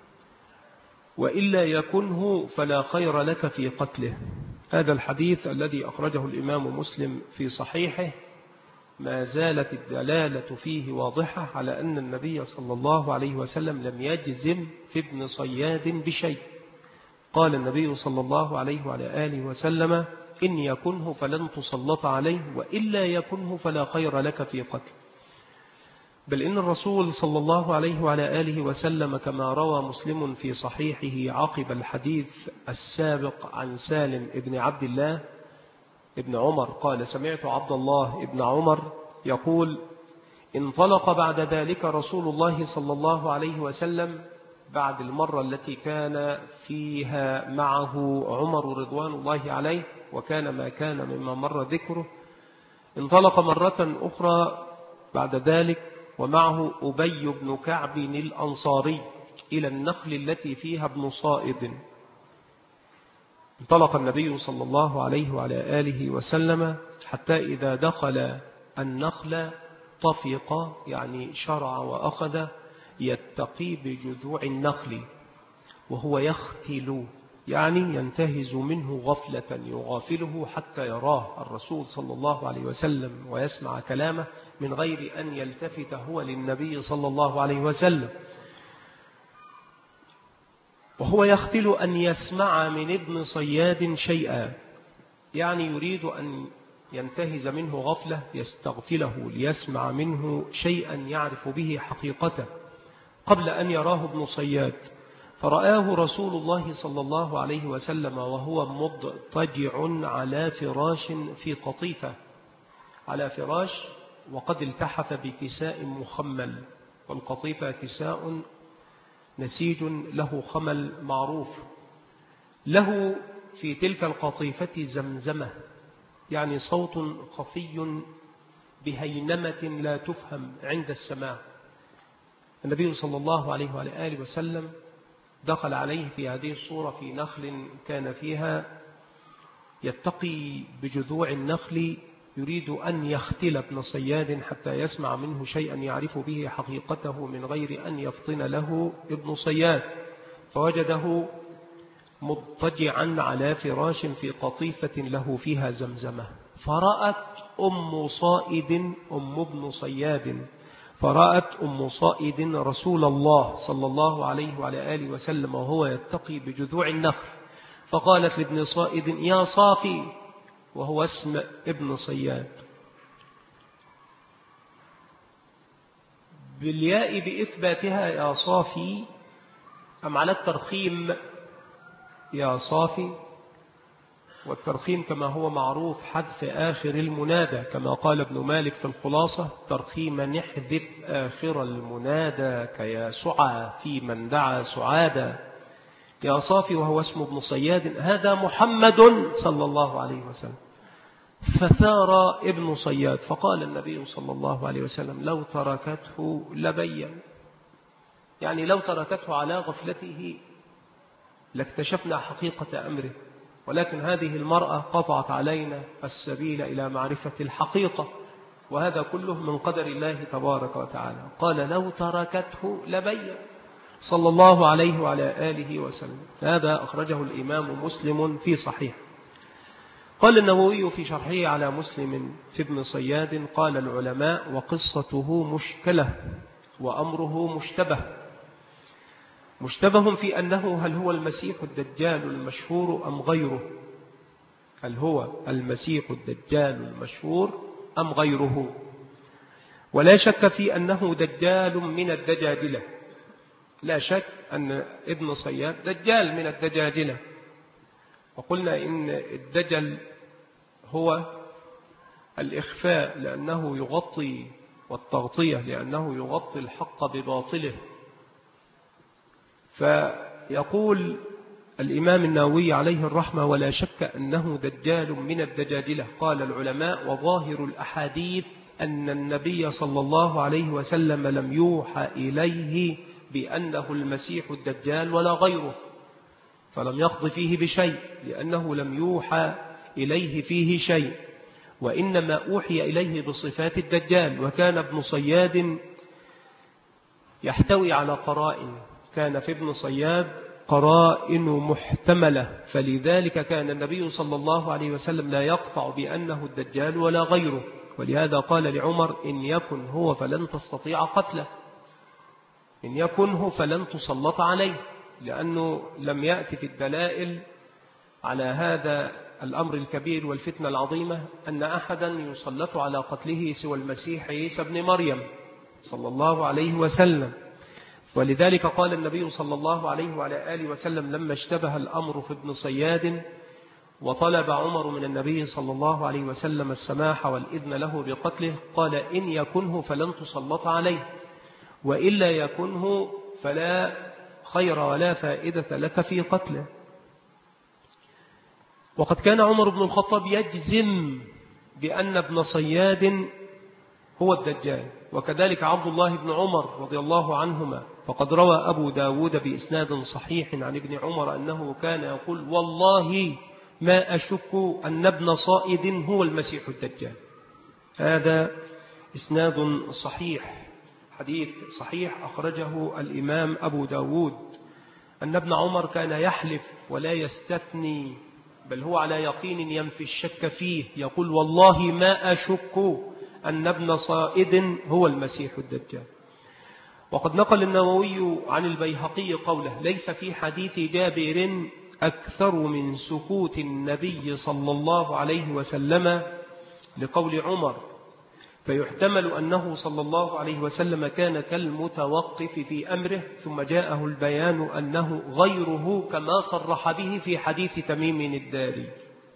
وإلا يكنه فلا خير لك في قتله. هذا الحديث الذي أخرجه الإمام مسلم في صحيحه ما زالت الدلالة فيه واضحة على أن النبي صلى الله عليه وسلم لم يجزم في ابن صياد بشيء. قال النبي صلى الله عليه وعلى آله وسلم إن يكنه فلن تسلط عليه، وإلا يكنه فلا خير لك في قتل. بل إن الرسول صلى الله عليه وعلى آله وسلم كما روى مسلم في صحيحه عقب الحديث السابق عن سالم ابن عبد الله ابن عمر قال: سمعت عبد الله ابن عمر يقول: انطلق بعد ذلك رسول الله صلى الله عليه وسلم بعد المرة التي كان فيها معه عمر رضوان الله عليه، وكان ما كان مما مر ذكره. انطلق مرة أخرى بعد ذلك ومعه أبي بن كعب الأنصاري إلى النخل التي فيها ابن صائد. انطلق النبي صلى الله عليه وعلى آله وسلم حتى إذا دخل النخل طفق، يعني شرع وأخذ يتقي بجذوع النخل وهو يختل، يعني ينتهز منه غفلة يغافله حتى يراه الرسول صلى الله عليه وسلم ويسمع كلامه من غير أن يلتفت هو للنبي صلى الله عليه وسلم. وهو يختل أن يسمع من ابن صياد شيئا، يعني يريد أن ينتهز منه غفلة يستغفله ليسمع منه شيئا يعرف به حقيقته قبل أن يراه ابن صياد. فرآه رسول الله صلى الله عليه وسلم وهو مضطجع على فراش في قطيفة، على فراش وقد التحف بكساء مخمل، والقطيفة كساء نسيج له خمل معروف. له في تلك القطيفة زمزمة، يعني صوت خفي بهينمة لا تفهم عند السماع. النبي صلى الله عليه وآله وسلم دخل عليه في هذه الصورة في نخل كان فيها، يتقي بجذوع النخل، يريد أن يختل ابن صياد حتى يسمع منه شيئا يعرف به حقيقته من غير أن يفطن له ابن صياد. فوجده مضطجعا على فراش في قطيفة له فيها زمزمة. فرأت أم صائد، أم ابن صياد، فرأت أم صائد رسول الله صلى الله عليه وعلى آله وسلم وهو يتقي بجذوع النخل، فقالت لابن صائد: يا صافي، وهو اسم ابن صياد، بالياء بإثباتها يا صافي، أم على الترخيم يا صافي؟ والترخيم كما هو معروف حذف آخر المنادى، كما قال ابن مالك في الخلاصة: ترخيم نحذف آخر المنادى كيا سعى في من دعا سعادا. يا صافي وهو اسم ابن صياد، هذا محمد صلى الله عليه وسلم. فثار ابن صياد، فقال النبي صلى الله عليه وسلم: لو تركته لبين، يعني لو تركته على غفلته لاكتشفنا حقيقة أمره، ولكن هذه المرأة قطعت علينا السبيل إلى معرفة الحقيقة، وهذا كله من قدر الله تبارك وتعالى. قال: لو تركته لبين صلى الله عليه وعلى آله وسلم. هذا أخرجه الإمام مسلم في صحيح. قال النووي في شرحه على مسلم في ابن صياد: قال العلماء: وقصته مشكلة وأمره مشتبه. مشتبه في أنه هل هو المسيح الدجال المشهور أم غيره؟ هل هو المسيح الدجال المشهور أم غيره؟ ولا شك في أنه دجال من الدجاجلة، لا شك أن ابن صياد دجال من الدجاجلة. وقلنا إن الدجل هو الإخفاء لأنه يغطي، والتغطية لأنه يغطي الحق بباطله. فيقول الإمام النووي عليه الرحمة: ولا شك أنه دجال من الدجاجلة. قال العلماء: وظاهر الأحاديث أن النبي صلى الله عليه وسلم لم يوحى إليه بأنه المسيح الدجال ولا غيره، فلم يقض فيه بشيء لأنه لم يوحى إليه فيه شيء، وإنما أوحي إليه بصفات الدجال. وكان ابن صياد يحتوي على قرائن، كان في ابن صياد قرائن محتملة، فلذلك كان النبي صلى الله عليه وسلم لا يقطع بأنه الدجال ولا غيره. ولهذا قال لعمر: إن يكن هو فلن تستطيع قتله، إن يكن هو فلن تسلط عليه، لأنه لم يأتي في الدلائل على هذا الأمر الكبير والفتنة العظيمة أن أحدا يسلط على قتله سوى المسيح عيسى بن مريم صلى الله عليه وسلم. ولذلك قال النبي صلى الله عليه وعلى آله وسلم لما اشتبه الأمر في ابن صياد وطلب عمر من النبي صلى الله عليه وسلم السماح والإذن له بقتله، قال: إن يكنه فلن تسلط عليه، وإلا يكنه فلا خير ولا فائدة لك في قتله. وقد كان عمر بن الخطاب يجزم بأن ابن صياد هو الدجال، وكذلك عبد الله بن عمر رضي الله عنهما، فقد روى أبو داود بإسناد صحيح عن ابن عمر أنه كان يقول: والله ما أشك أن ابن صائد هو المسيح الدجال. هذا إسناد صحيح، حديث صحيح أخرجه الإمام أبو داود، أن ابن عمر كان يحلف ولا يستثني، بل هو على يقين ينفي الشك فيه، يقول: والله ما أشك أن ابن صائد هو المسيح الدجال. وقد نقل النووي عن البيهقي قوله: ليس في حديث جابر أكثر من سكوت النبي صلى الله عليه وسلم لقول عمر، فيحتمل أنه صلى الله عليه وسلم كان كالمتوقف في أمره، ثم جاءه البيان أنه غيره، كما صرح به في حديث تميم الداري.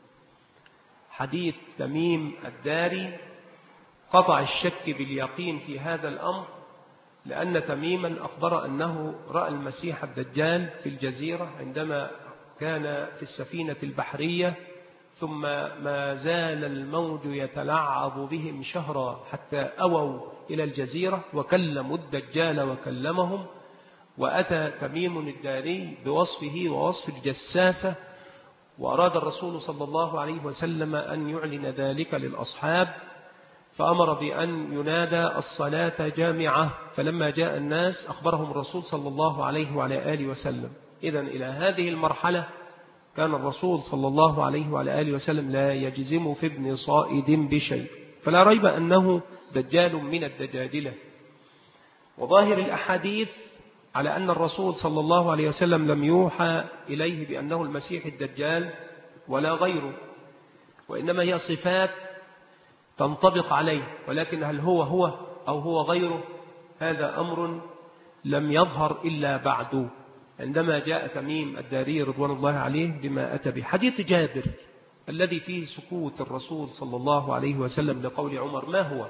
حديث تميم الداري قطع الشك باليقين في هذا الأمر، لأن تميما أخبر أنه رأى المسيح الدجال في الجزيرة عندما كان في السفينة البحرية، ثم ما زال الموج يتلعب بهم شهرا حتى أووا إلى الجزيرة وكلموا الدجال وكلمهم. وأتى تميم الداري بوصفه ووصف الجساسة، وأراد الرسول صلى الله عليه وسلم أن يعلن ذلك للأصحاب، فأمر بأن ينادى الصلاة جامعة، فلما جاء الناس أخبرهم الرسول صلى الله عليه وعلى آله وسلم. إذن إلى هذه المرحلة كان الرسول صلى الله عليه وعلى آله وسلم لا يجزم في ابن صائد بشيء، فلا ريب أنه دجال من الدجاجلة. وظاهر الأحاديث على أن الرسول صلى الله عليه وسلم لم يوحى إليه بأنه المسيح الدجال ولا غيره، وإنما هي صفات تنطبق عليه، ولكن هل هو أو هو غيره هذا أمر لم يظهر إلا بعد، عندما جاء تميم الداري رضوان الله عليه بما أتى به. حديث جابر الذي فيه سكوت الرسول صلى الله عليه وسلم لقول عمر، ما هو؟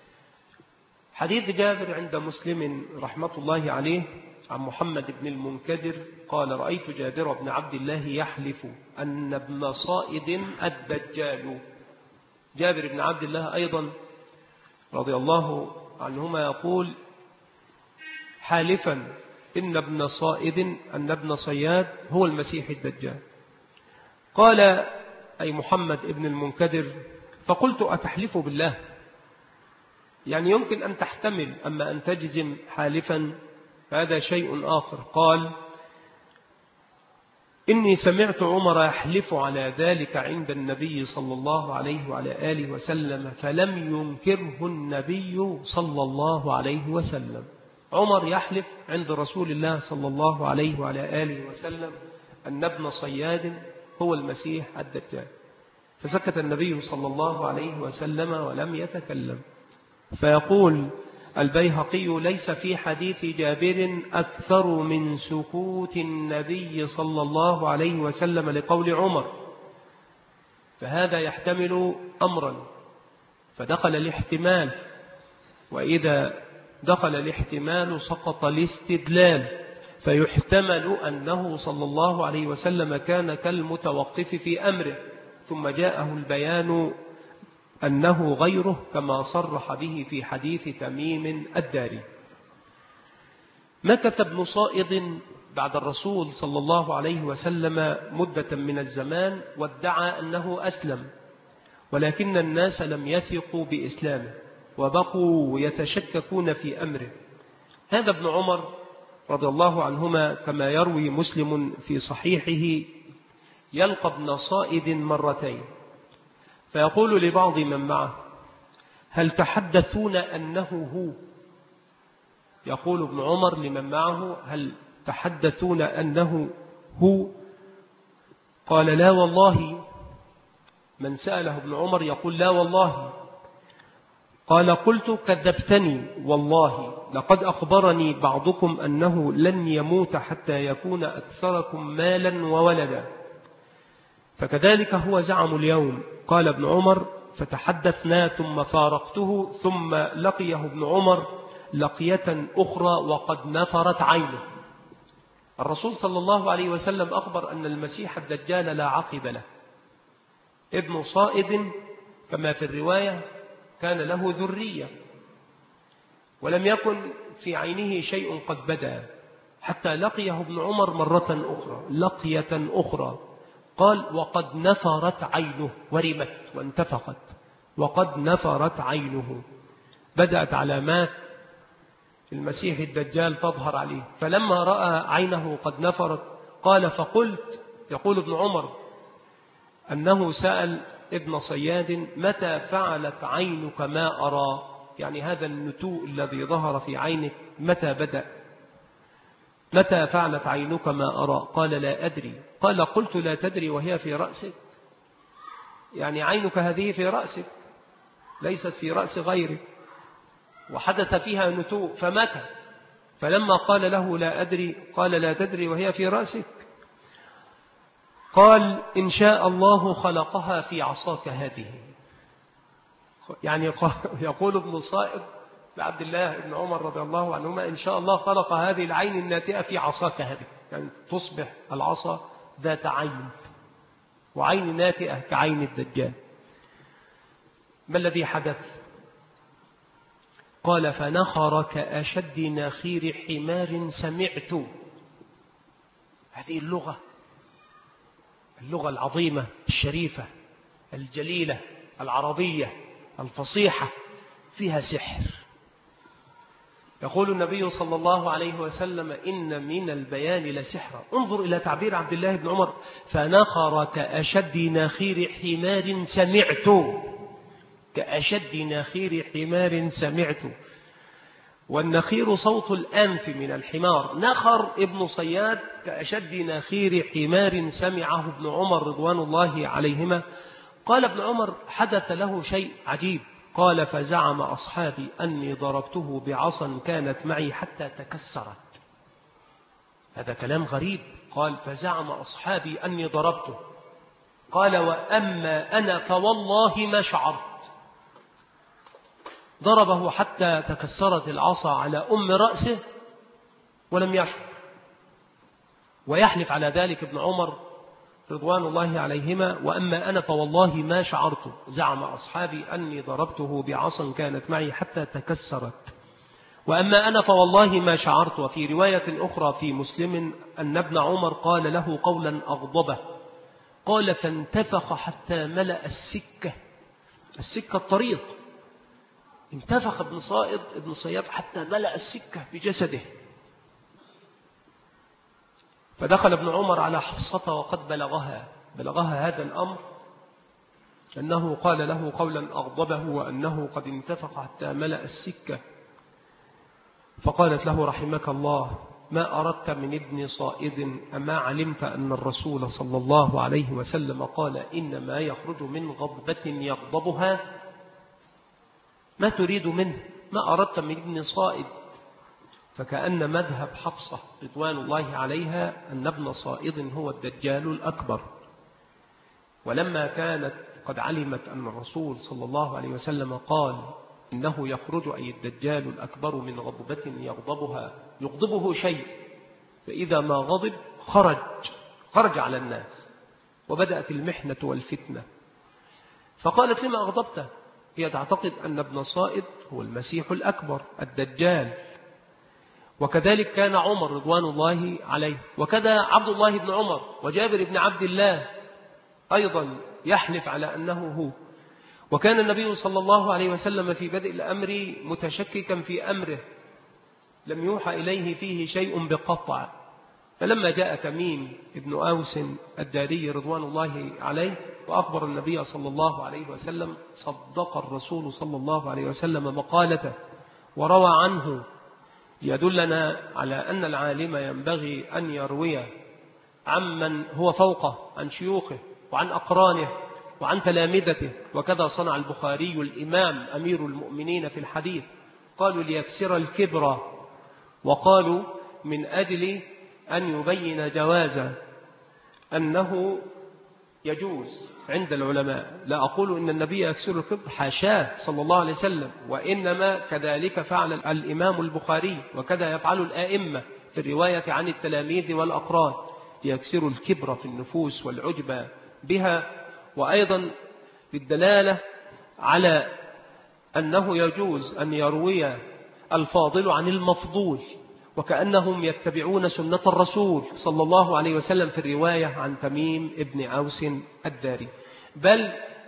حديث جابر عند مسلم رحمة الله عليه عن محمد بن المنكدر قال: رأيت جابر بن عبد الله يحلف أن ابن صائد الدجال. جابر بن عبد الله أيضا رضي الله عنهما يقول حالفا إن ابن صائد أن ابن صياد هو المسيح الدجال. قال أي محمد ابن المنكدر: فقلت: أتحلف بالله؟ يعني يمكن أن تحتمل، أما أن تجزم حالفا فهذا شيء آخر. قال: إني سمعت عمر يحلف على ذلك عند النبي صلى الله عليه وعلى آله وسلم، فلم ينكره النبي صلى الله عليه وسلم. عمر يحلف عند رسول الله صلى الله عليه وعلى آله وسلم أن ابن صياد هو المسيح الدجال، فسكت النبي صلى الله عليه وسلم ولم يتكلم. فيقول البيهقي: ليس في حديث جابر أكثر من سكوت النبي صلى الله عليه وسلم لقول عمر، فهذا يحتمل أمرا، فدخل الاحتمال، وإذا دخل الاحتمال سقط الاستدلال، فيحتمل أنه صلى الله عليه وسلم كان كالمتوقف في أمره، ثم جاءه البيان أنه غيره، كما صرح به في حديث تميم الداري. مكث ابن صائد بعد الرسول صلى الله عليه وسلم مدة من الزمان، وادعى أنه أسلم، ولكن الناس لم يثقوا بإسلامه وبقوا يتشككون في أمره. هذا ابن عمر رضي الله عنهما كما يروي مسلم في صحيحه يلقى ابن صائد مرتين، فيقول لبعض من معه: هل تحدثون أنه هو؟ يقول ابن عمر لمن معه: هل تحدثون أنه هو؟ قال: لا والله. من سأله ابن عمر يقول: لا والله. قال: قلت: كذبتني والله، لقد أخبرني بعضكم أنه لن يموت حتى يكون أكثركم مالا وولدا. فكذلك هو زعم اليوم. قال ابن عمر: فتحدثنا ثم فارقته، ثم لقيه ابن عمر لقية أخرى وقد نفرت عينه. الرسول صلى الله عليه وسلم أخبر أن المسيح الدجال لا عقب له، ابن صائد كما في الرواية كان له ذرية، ولم يكن في عينه شيء قد بدا، حتى لقيه ابن عمر مرة أخرى لقية أخرى. قال: وقد نفرت عينه، ورمت وانتفخت، وقد نفرت عينه. بدأت علامات المسيح الدجال تظهر عليه. فلما رأى عينه قد نفرت قال: فقلت، يقول ابن عمر أنه سأل ابن صياد: متى فعلت عينك ما أرى؟ يعني هذا النتوء الذي ظهر في عينك متى بدأ؟ متى فعلت عينك ما أرى؟ قال: لا أدري. قال: قلت: لا تدري وهي في رأسك؟ يعني عينك هذه في رأسك ليست في رأس غيرك، وحدث فيها نتوء، فمتى؟ فلما قال له: لا أدري، قال: لا تدري وهي في رأسك؟ قال: إن شاء الله خلقها في عصاك هذه. يعني يقول ابن صائد لعبد الله بن عمر رضي الله عنهما: إن شاء الله خلق هذه العين الناتئة في عصاك هذه، يعني تصبح العصا ذات عين، وعين ناتئة كعين الدجال. ما الذي حدث؟ قال: فنخر كأشد نخير حمار سمعت. هذه اللغة العظيمة الشريفة الجليلة العربية الفصيحة فيها سحر. يقول النبي صلى الله عليه وسلم: إن من البيان لسحرا. انظر إلى تعبير عبد الله بن عمر: فنخر كأشد نخير حمار سمعت. كأشد نخير حمار سمعت. والنخير صوت الأنف من الحمار. نخر ابن صياد كأشد نخير حمار سمعه ابن عمر رضوان الله عليهما. قال ابن عمر: حدث له شيء عجيب. قال: فزعم أصحابي أني ضربته بعصا كانت معي حتى تكسرت. هذا كلام غريب. قال: فزعم أصحابي أني ضربته. قال: وأما أنا فوالله ما شعرت. ضربه حتى تكسرت العصا على رأسه ولم يشعر. ويحلف على ذلك ابن عمر رضوان الله عليهما: وأما أنا فوالله ما شعرت. زعم أصحابي أني ضربته بعصا كانت معي حتى تكسرت. وأما أنا فوالله ما شعرت. وفي رواية أخرى في مسلم أن ابن عمر قال له قولا أغضبه. قال: فانتفخ حتى ملأ السكة الطريق. انتفخ ابن صياد حتى ملأ السكة بجسده. فدخل ابن عمر على حفصة وقد بلغها هذا الأمر، أنه قال له قولا أغضبه وأنه قد انتفخ حتى ملأ السكة. فقالت له: رحمك الله، ما أردت من ابن صائد؟ أما علمت أن الرسول صلى الله عليه وسلم قال: إنما يخرج من غضبة يغضبها؟ ما تريد منه؟ ما أردت من ابن صائد؟ فكأن مذهب حفصة رضوان الله عليها أن ابن صائد هو الدجال الأكبر. ولما كانت قد علمت أن الرسول صلى الله عليه وسلم قال إنه يخرج أي الدجال الأكبر من غضبة يغضبه شيء، فإذا ما غضب خرج على الناس، وبدأت المحنة والفتنة. فقالت: لما أغضبته؟ هي تعتقد أن ابن صائد هو المسيح الأكبر الدجال. وكذلك كان عمر رضوان الله عليه، وكذا عبد الله بن عمر وجابر بن عبد الله أيضا يحلف على أنه هو. وكان النبي صلى الله عليه وسلم في بدء الأمر متشككا في أمره، لم يوحى إليه فيه شيء بقطع. فلما جاء تميم ابن أوس الداري رضوان الله عليه وأخبر النبي صلى الله عليه وسلم، صدق الرسول صلى الله عليه وسلم مقالته وروى عنه، يدلنا على أن العالم ينبغي أن يروي عمن هو فوقه، عن شيوخه وعن أقرانه وعن تلامذته. وكذا صنع البخاري الإمام أمير المؤمنين في الحديث. قالوا: ليكسر الكبر، وقالوا من أجل أن يبين جواز أنه يجوز عند العلماء، لا أقول إن النبي يكسر القبر، حاشاه صلى الله عليه وسلم، وإنما كذلك فعل الإمام البخاري، وكذا يفعل الآئمة في الرواية عن التلاميذ والأقران، يكسر الكبر في النفوس والعجب بها. وأيضا للدلالة على أنه يجوز أن يروي الفاضل عن المفضول، وكأنهم يتبعون سنة الرسول صلى الله عليه وسلم في الرواية عن تميم ابن أوس الداري، بل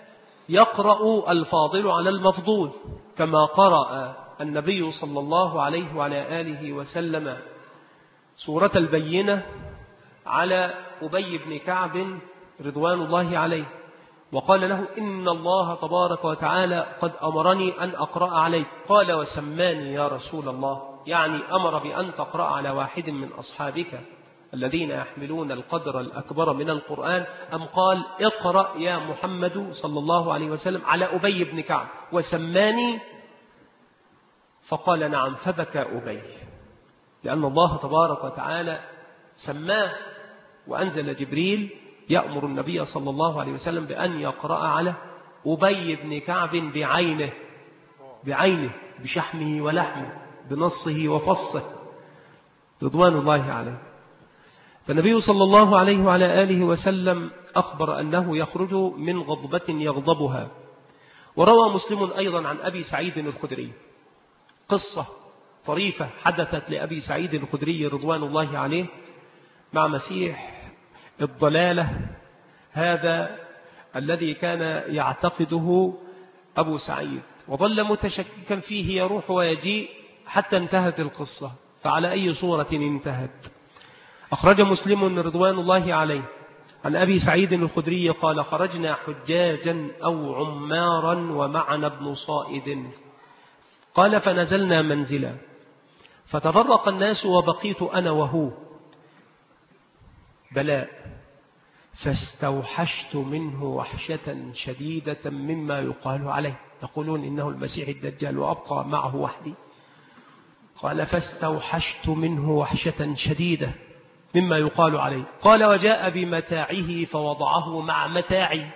يقرأ الفاضل على المفضول، كما قرأ النبي صلى الله عليه وعلى آله وسلم سورة البينة على أبي بن كعب رضوان الله عليه، وقال له: إن الله تبارك وتعالى قد أمرني أن أقرأ عليك. قال: وسماني يا رسول الله، يعني أمر بأن تقرأ على واحد من أصحابك الذين يحملون القدر الأكبر من القرآن، أم قال: اقرأ يا محمد صلى الله عليه وسلم على أبي بن كعب وسماني؟ فقال: نعم. فبكى أبي، لأن الله تبارك وتعالى سماه، وأنزل جبريل يأمر النبي صلى الله عليه وسلم بأن يقرأ على أبي بن كعب بعينه بشحمه ولحمه بنصه وفصه رضوان الله عليه. فالنبي صلى الله عليه وعلى آله وسلم أخبر أنه يخرج من غضبة يغضبها. وروى مسلم أيضا عن أبي سعيد الخدري قصة طريفة حدثت لأبي سعيد الخدري رضوان الله عليه مع مسيح الضلالة هذا الذي كان يعتقده أبو سعيد، وظل متشككا فيه يروح ويجيء حتى انتهت القصة. فعلى أي صورة انتهت؟ أخرج مسلم رضوان الله عليه عن أبي سعيد الخدري قال: خرجنا حجاجا أو عمارا ومعنا ابن صائد، قال: فنزلنا منزلا فتفرق الناس وبقيت أنا وهو بلاء، فاستوحشت منه وحشة شديدة مما يقال عليه، يقولون إنه المسيح الدجال وأبقى معه وحدي. قال: فاستوحشت منه وحشة شديدة مما يقال عليه. قال: وجاء بمتاعه فوضعه مع متاعي،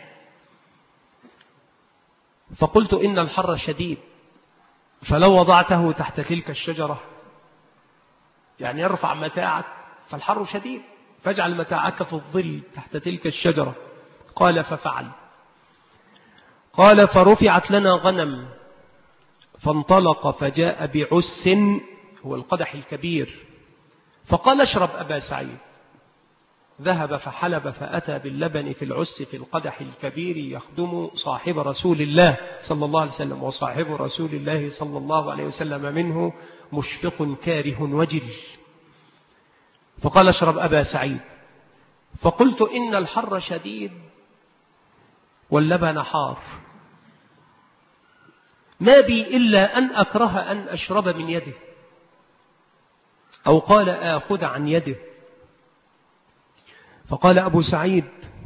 فقلت: إن الحر شديد، فلو وضعته تحت تلك الشجرة، يعني يرفع متاعك فالحر شديد، فاجعل متاعك في الظل تحت تلك الشجرة. قال: ففعل. قال: فرفعت لنا غنم، فانطلق فجاء بعس، هو القدح الكبير، فقال: اشرب أبا سعيد. ذهب فحلب فأتى باللبن في العس في القدح الكبير يخدم صاحب رسول الله صلى الله عليه وسلم، وصاحب رسول الله صلى الله عليه وسلم منه مشفق كاره وجل. فقال: اشرب أبا سعيد. فقلت: إن الحر شديد واللبن حار، ما بي إلا أن أكره أن أشرب من يده، أو قال: آخذ عن يده. فقال أبو سعيد: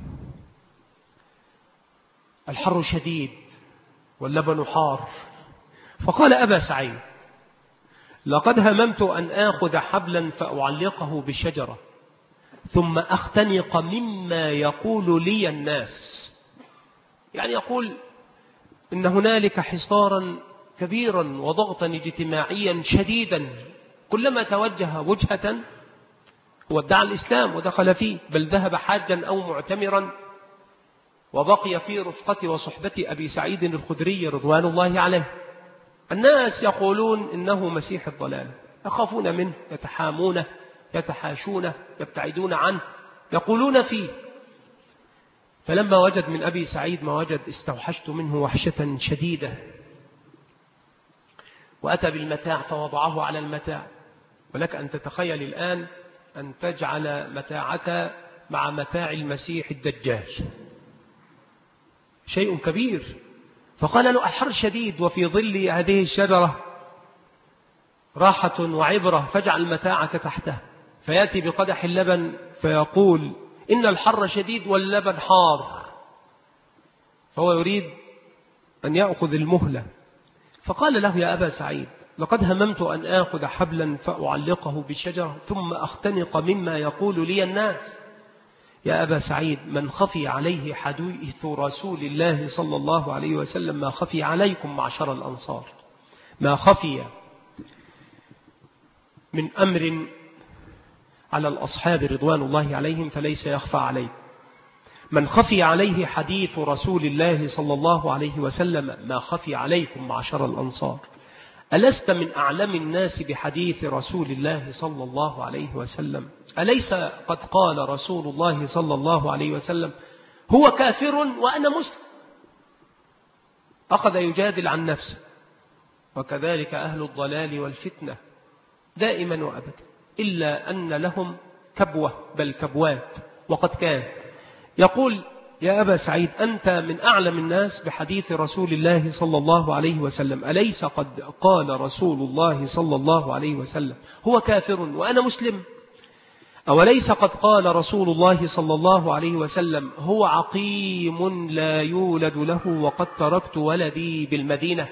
الحر شديد واللبن حار. فقال أبا سعيد: لقد هممت أن آخذ حبلا فأعلقه بشجرة ثم أختنق مما يقول لي الناس، يعني يقول إن هنالك حصارا كبيرا وضغطا اجتماعيا شديدا، كلما توجه وجهة هو ادعى الإسلام ودخل فيه، بل ذهب حاجا أو معتمرا وبقي في رفقة وصحبة أبي سعيد الخدري رضوان الله عليه. الناس يقولون إنه مسيح الضلال، يخافون منه، يتحامونه، يتحاشونه، يبتعدون عنه، يقولون فيه. فلما وجد من أبي سعيد ما وجد استوحشت منه وحشة شديدة، وأتى بالمتاع فوضعه على المتاع. ولك أن تتخيل الآن أن تجعل متاعك مع متاع المسيح الدجال، شيء كبير. فقال له: الحر شديد وفي ظل هذه الشجرة راحة وعبرة، فاجعل متاعك تحته. فيأتي بقدح اللبن فيقول: إن الحر شديد واللبن حار، فهو يريد أن يأخذ المهلة. فقال له: يا أبا سعيد، لقد هممت أن آخذ حبلا فأعلقه بالشجرة ثم أختنق مما يقول لي الناس، يا أبا سعيد من خفي عليه حديث رسول الله صلى الله عليه وسلم ما خفي عليكم معشر الأنصار. ما خفي من أمر على الأصحاب رضوان الله عليهم فليس يخفى عليكم. من خفي عليه حديث رسول الله صلى الله عليه وسلم ما خفي عليكم معشر الأنصار. ألست من أعلم الناس بحديث رسول الله صلى الله عليه وسلم؟ أليس قد قال رسول الله صلى الله عليه وسلم هو كافر وأنا مسلم؟ أخذ يجادل عن نفسه. وكذلك أهل الضلال والفتنة دائما وأبدا، إلا أن لهم كبوة بل كبوات. وقد كان يقول يا أبا سعيد أنت من أعلم الناس بحديث رسول الله صلى الله عليه وسلم، أليس قد قال رسول الله صلى الله عليه وسلم هو كافر وأنا مسلم؟ أوليس قد قال رسول الله صلى الله عليه وسلم هو عقيم لا يولد له وقد تركت ولدي بالمدينة؟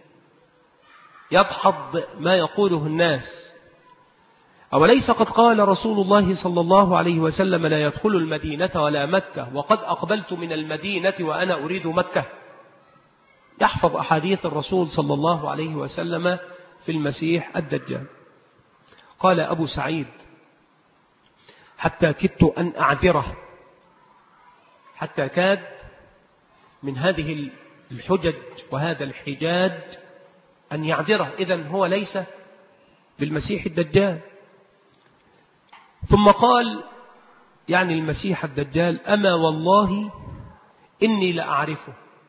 يدحض ما يقوله الناس. أوليس قد قال رسول الله صلى الله عليه وسلم لا يدخل المدينة ولا مكة وقد أقبلت من المدينة وأنا أريد مكة؟ يحفظ أحاديث الرسول صلى الله عليه وسلم في المسيح الدجال. قال أبو سعيد حتى كدت أن أعذره، حتى كاد من هذه الحجج وهذا الحجاج أن يعذره، إذن هو ليس بالمسيح الدجال. ثم قال يعني المسيح الدجال أما والله إني لأعرفه.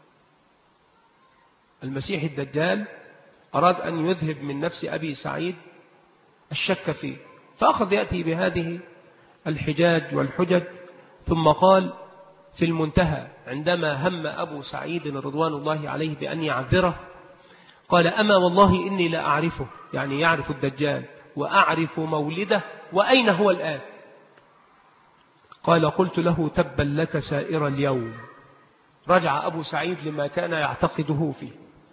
المسيح الدجال أراد أن يذهب من نفس أبي سعيد الشك فيه، فأخذ يأتي بهذه الحجاج والحجج. ثم قال في المنتهى عندما هم أبو سعيد رضوان الله عليه بأن يعذره قال أما والله إني لأعرفه، يعني يعرف الدجال وأعرف مولده وأين هو الآن. قال قلت له تبا لك سائر اليوم. رجع أبو سعيد لما كان يعتقده فيه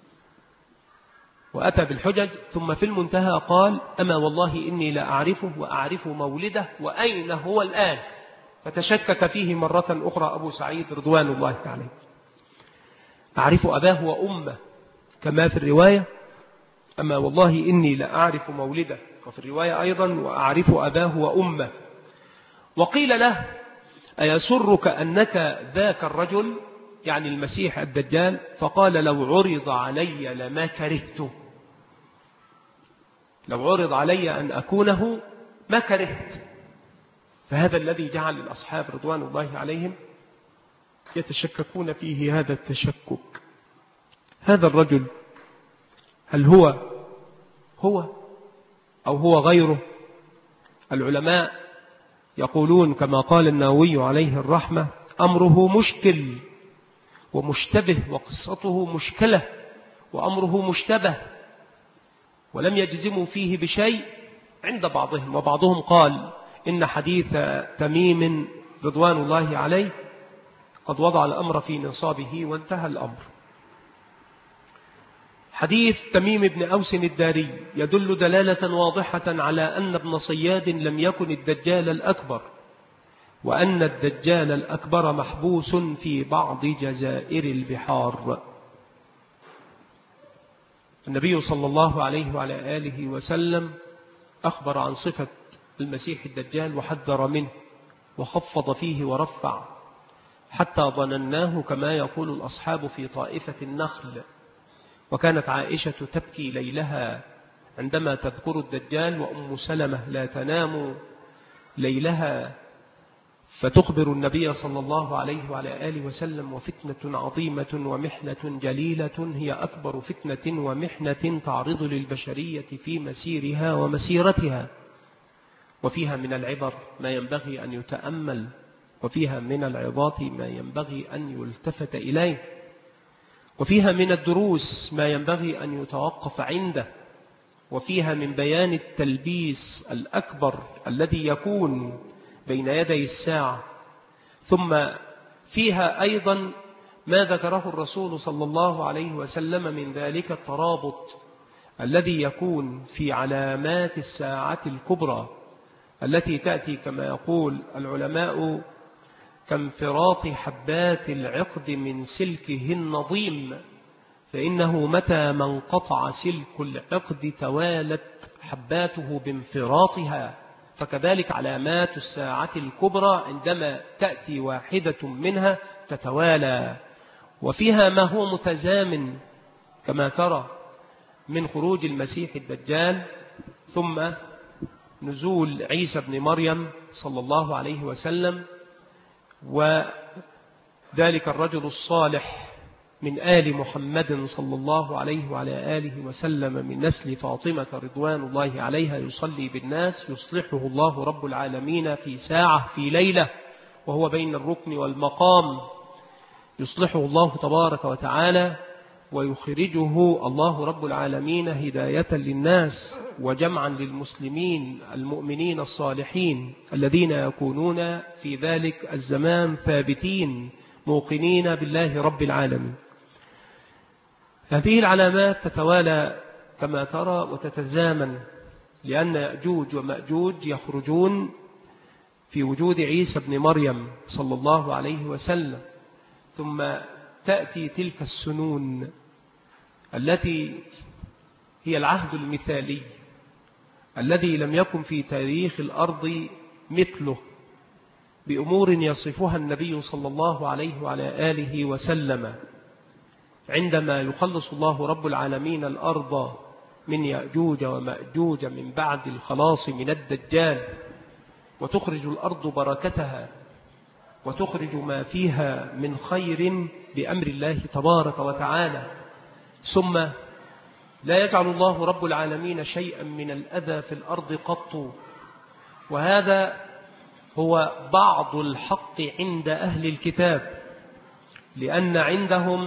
وأتى بالحجج. ثم في المنتهى قال أما والله إني لأعرفه وأعرف مولده وأين هو الآن. فتشكك فيه مرة أخرى أبو سعيد رضوان الله عليه. أعرف أباه وأمه كما في الرواية أما والله إني لأعرف مولده، وفي الرواية أيضا وأعرف أباه وأمه. وقيل له أيسرك أنك ذاك الرجل يعني المسيح الدجال؟ فقال لو عرض علي لما كرهته، لو عرض علي أن أكونه ما كرهت. فهذا الذي جعل الأصحاب رضوان الله عليهم يتشككون فيه هذا التشكك. هذا الرجل هل هو أو هو غيره؟ العلماء يقولون كما قال النووي عليه الرحمة أمره مشكل ومشتبه وقصته مشكلة وأمره مشتبه، ولم يجزموا فيه بشيء عند بعضهم. وبعضهم قال إن حديث تميم رضوان الله عليه قد وضع الأمر في نصابه وانتهى الأمر. حديث تميم بن أوس الداري يدل دلالة واضحة على أن ابن صياد لم يكن الدجال الأكبر، وأن الدجال الأكبر محبوس في بعض جزائر البحار. النبي صلى الله عليه وعلى آله وسلم أخبر عن صفة المسيح الدجال وحذر منه وخفض فيه ورفع حتى ظنناه كما يقول الأصحاب في طائفة النخل. وكانت عائشة تبكي ليلها عندما تذكر الدجال، وأم سلمة لا تنام ليلها فتخبر النبي صلى الله عليه وعلى آله وسلم وفتنة عظيمة ومحنة جليلة هي أكبر فتنة ومحنة تعرض للبشرية في مسيرها ومسيرتها، وفيها من العبر ما ينبغي أن يتأمل، وفيها من العظات ما ينبغي أن يلتفت إليه، وفيها من الدروس ما ينبغي أن يتوقف عنده، وفيها من بيان التلبيس الأكبر الذي يكون بين يدي الساعة. ثم فيها أيضا ما ذكره الرسول صلى الله عليه وسلم من ذلك الترابط الذي يكون في علامات الساعة الكبرى التي تأتي كما يقول العلماء كانفراط حبات العقد من سلكه النظيم، فإنه متى ما انقطع سلك العقد توالت حباته بانفراطها، فكذلك علامات الساعة الكبرى عندما تأتي واحدة منها تتوالى، وفيها ما هو متزامن كما ترى من خروج المسيح الدجال، ثم نزول عيسى بن مريم صلى الله عليه وسلم، وذلك الرجل الصالح من آل محمد صلى الله عليه وعلى آله وسلم من نسل فاطمة رضوان الله عليها يصلي بالناس، يصلحه الله رب العالمين في ساعة في ليلة وهو بين الركن والمقام، يصلحه الله تبارك وتعالى ويخرجه الله رب العالمين هداية للناس وجمعا للمسلمين المؤمنين الصالحين الذين يكونون في ذلك الزمان ثابتين موقنين بالله رب العالمين. هذه العلامات تتوالى كما ترى وتتزامن، لأن يأجوج ومأجوج يخرجون في وجود عيسى بن مريم صلى الله عليه وسلم، ثم تأتي تلك السنون التي هي العهد المثالي الذي لم يكن في تاريخ الأرض مثله، بأمور يصفها النبي صلى الله عليه وعلى آله وسلم، عندما يخلص الله رب العالمين الأرض من يأجوج ومأجوج من بعد الخلاص من الدجال، وتخرج الأرض بركتها وتخرج ما فيها من خير بأمر الله تبارك وتعالى، ثم لا يجعل الله رب العالمين شيئا من الأذى في الأرض قط. وهذا هو بعض الحق عند أهل الكتاب، لأن عندهم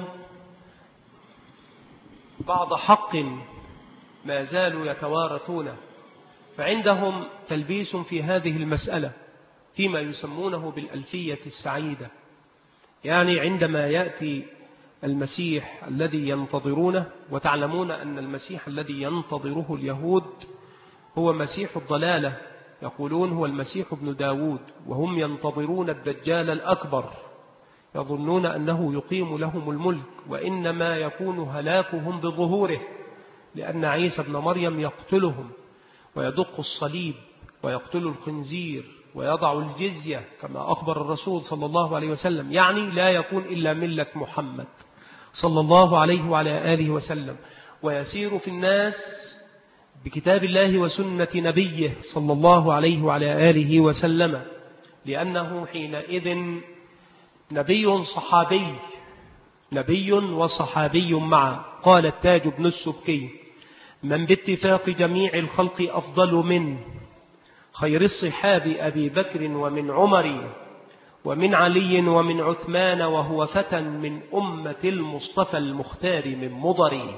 بعض حق ما زالوا يتوارثونه، فعندهم تلبيس في هذه المسألة فيما يسمونه بالألفية السعيدة، يعني عندما يأتي المسيح الذي ينتظرونه، وتعلمون أن المسيح الذي ينتظره اليهود هو مسيح الضلالة، يقولون هو المسيح ابن داود، وهم ينتظرون الدجال الأكبر، يظنون أنه يقيم لهم الملك، وإنما يكون هلاكهم بظهوره، لأن عيسى ابن مريم يقتلهم ويدق الصليب ويقتل الخنزير ويضع الجزية كما أخبر الرسول صلى الله عليه وسلم، يعني لا يكون إلا ملة محمد صلى الله عليه وعلى آله وسلم، ويسير في الناس بكتاب الله وسنة نبيه صلى الله عليه وعلى آله وسلم، لأنه حينئذ نبي صحابي، نبي وصحابي معا. قال التاج بن السبكي: من باتفاق جميع الخلق أفضل من خير الصحاب أبي بكر ومن عمر ومن علي ومن عثمان، وهو فتى من أمة المصطفى المختار من مضر.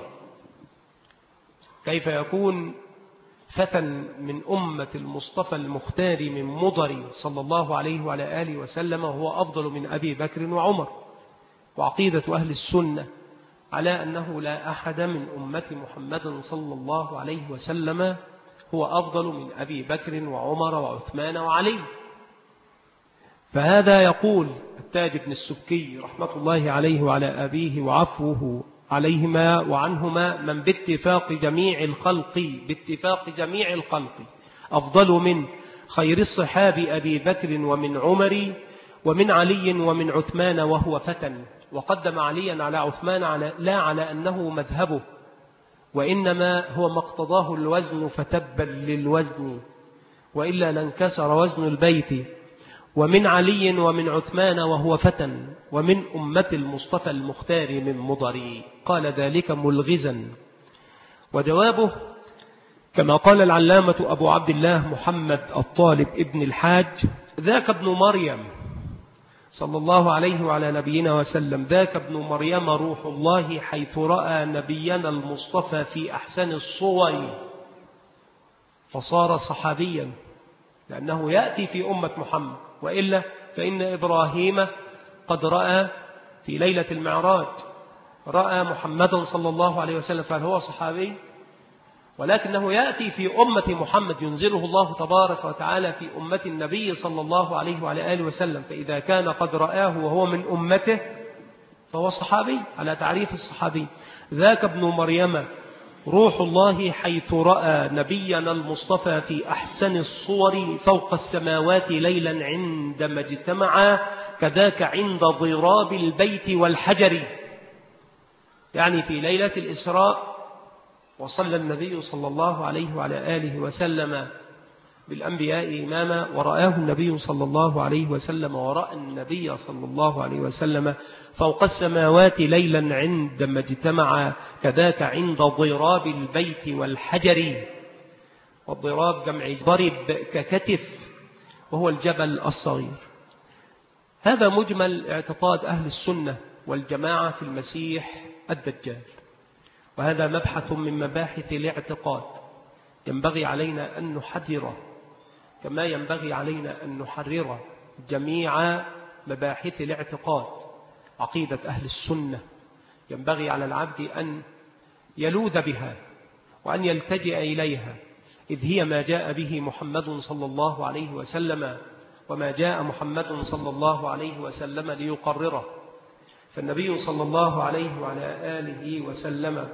كيف يكون فتى من أمة المصطفى المختار من مضر صلى الله عليه وعلى آله وسلم وهو أفضل من أبي بكر وعمر؟ وعقيدة أهل السنة على أنه لا أحد من أمة محمد صلى الله عليه وسلم هو أفضل من أبي بكر وعمر وعثمان وعلي. فهذا يقول التاج بن السبكي رحمة الله عليه وعلى أبيه وعفوه عليهما وعنهما: من باتفاق جميع الخلق أفضل من خير الصحاب أبي بكر ومن عمر ومن علي ومن عثمان وهو فتى. وقدم عليا على عثمان لا على أنه مذهبه، وإنما هو ما اقتضاه الوزن فتبا للوزن، وإلا لانكسر وزن البيت. ومن علي ومن عثمان وهو فتى ومن أمة المصطفى المختار من مضر. قال ذلك ملغزا، وجوابه كما قال العلامة أبو عبد الله محمد الطالب ابن الحاج: ذاك ابن مريم صلى الله عليه وعلى نبينا وسلم، ذاك ابن مريم روح الله، حيث رأى نبينا المصطفى في أحسن الصور فصار صحابيا، لأنه يأتي في أمة محمد، وإلا فإن إبراهيم قد رأى في ليلة المعراج رأى محمدا صلى الله عليه وسلم، فهل هو صحابي؟ ولكنه يأتي في أمة محمد ينزله الله تبارك وتعالى في أمة النبي صلى الله عليه وعلى آله وسلم، فإذا كان قد رآه وهو من أمته فهو صحابي على تعريف الصحابي. ذاك ابن مريم روح الله حيث رأى نبينا المصطفى في أحسن الصور فوق السماوات ليلا عندما اجتمعا كذاك عند ضراب البيت والحجر. يعني في ليلة الإسراء وصلى النبي صلى الله عليه وعلى آله وسلم بالأنبياء إماما، ورآه النبي صلى الله عليه وسلم ورأى النبي صلى الله عليه وسلم فوق السماوات ليلا عندما اجتمع كذاك عند ضراب البيت والحجر. والضراب جمع ضرب ككتف، وهو الجبل الصغير. هذا مجمل اعتقاد أهل السنة والجماعة في المسيح الدجال، وهذا مبحث من مباحث الاعتقاد ينبغي علينا أن نحرره، كما ينبغي علينا أن نحرر جميع مباحث الاعتقاد. عقيدة أهل السنة ينبغي على العبد أن يلوذ بها وأن يلتجئ إليها، إذ هي ما جاء به محمد صلى الله عليه وسلم، وما جاء محمد صلى الله عليه وسلم ليقرره. فالنبي صلى الله عليه وعلى آله وسلم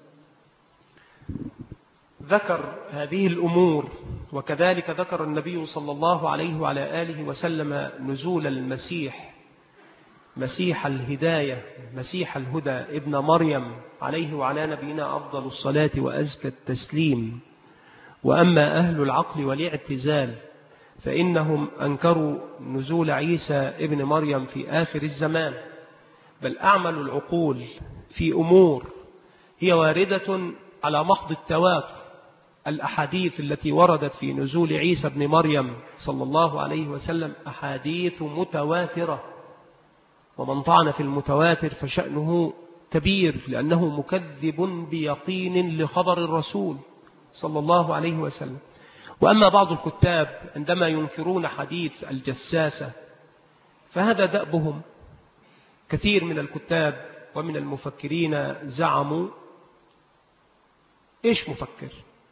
ذكر هذه الأمور، وكذلك ذكر النبي صلى الله عليه وعلى آله وسلم نزول المسيح، مسيح الهداية، مسيح الهدى، ابن مريم عليه وعلى نبينا أفضل الصلاة وأزكى التسليم. وأما أهل العقل والاعتزال فإنهم أنكروا نزول عيسى ابن مريم في آخر الزمان، بل أعملوا العقول في أمور هي واردة على محض التواتر. الأحاديث التي وردت في نزول عيسى ابن مريم صلى الله عليه وسلم أحاديث متواترة، ومن طعن في المتواتر فشأنه كبير، لأنه مكذب بيقين لخبر الرسول صلى الله عليه وسلم. وأما بعض الكتاب عندما ينكرون حديث الجساسة فهذا دأبهم. كثير من الكتاب ومن المفكرين زعموا إيش مفكر؟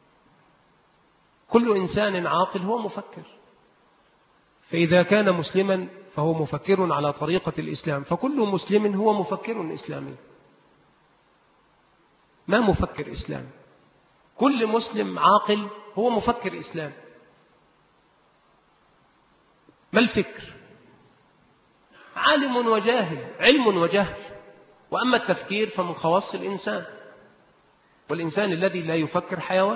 كل إنسان عاقل هو مفكر، فإذا كان مسلما فهو مفكر على طريقة الإسلام، فكل مسلم هو مفكر إسلامي، ما مفكر إسلامي. كل مسلم عاقل هو مفكر إسلامي. ما الفكر؟ عالم وجاهل، علم وجهل. وأما التفكير فمن خواص الإنسان، والإنسان الذي لا يفكر حيوان،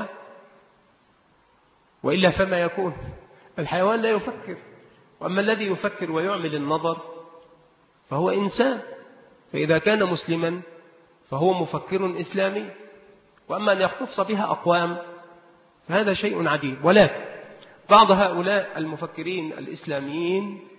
وإلا فما يكون؟ الحيوان لا يفكر، وأما الذي يفكر ويعمل النظر فهو إنسان. فإذا كان مسلما فهو مفكر إسلامي. وأما أن يختص بها أقوام فهذا شيء عجيب. ولكن بعض هؤلاء المفكرين الإسلاميين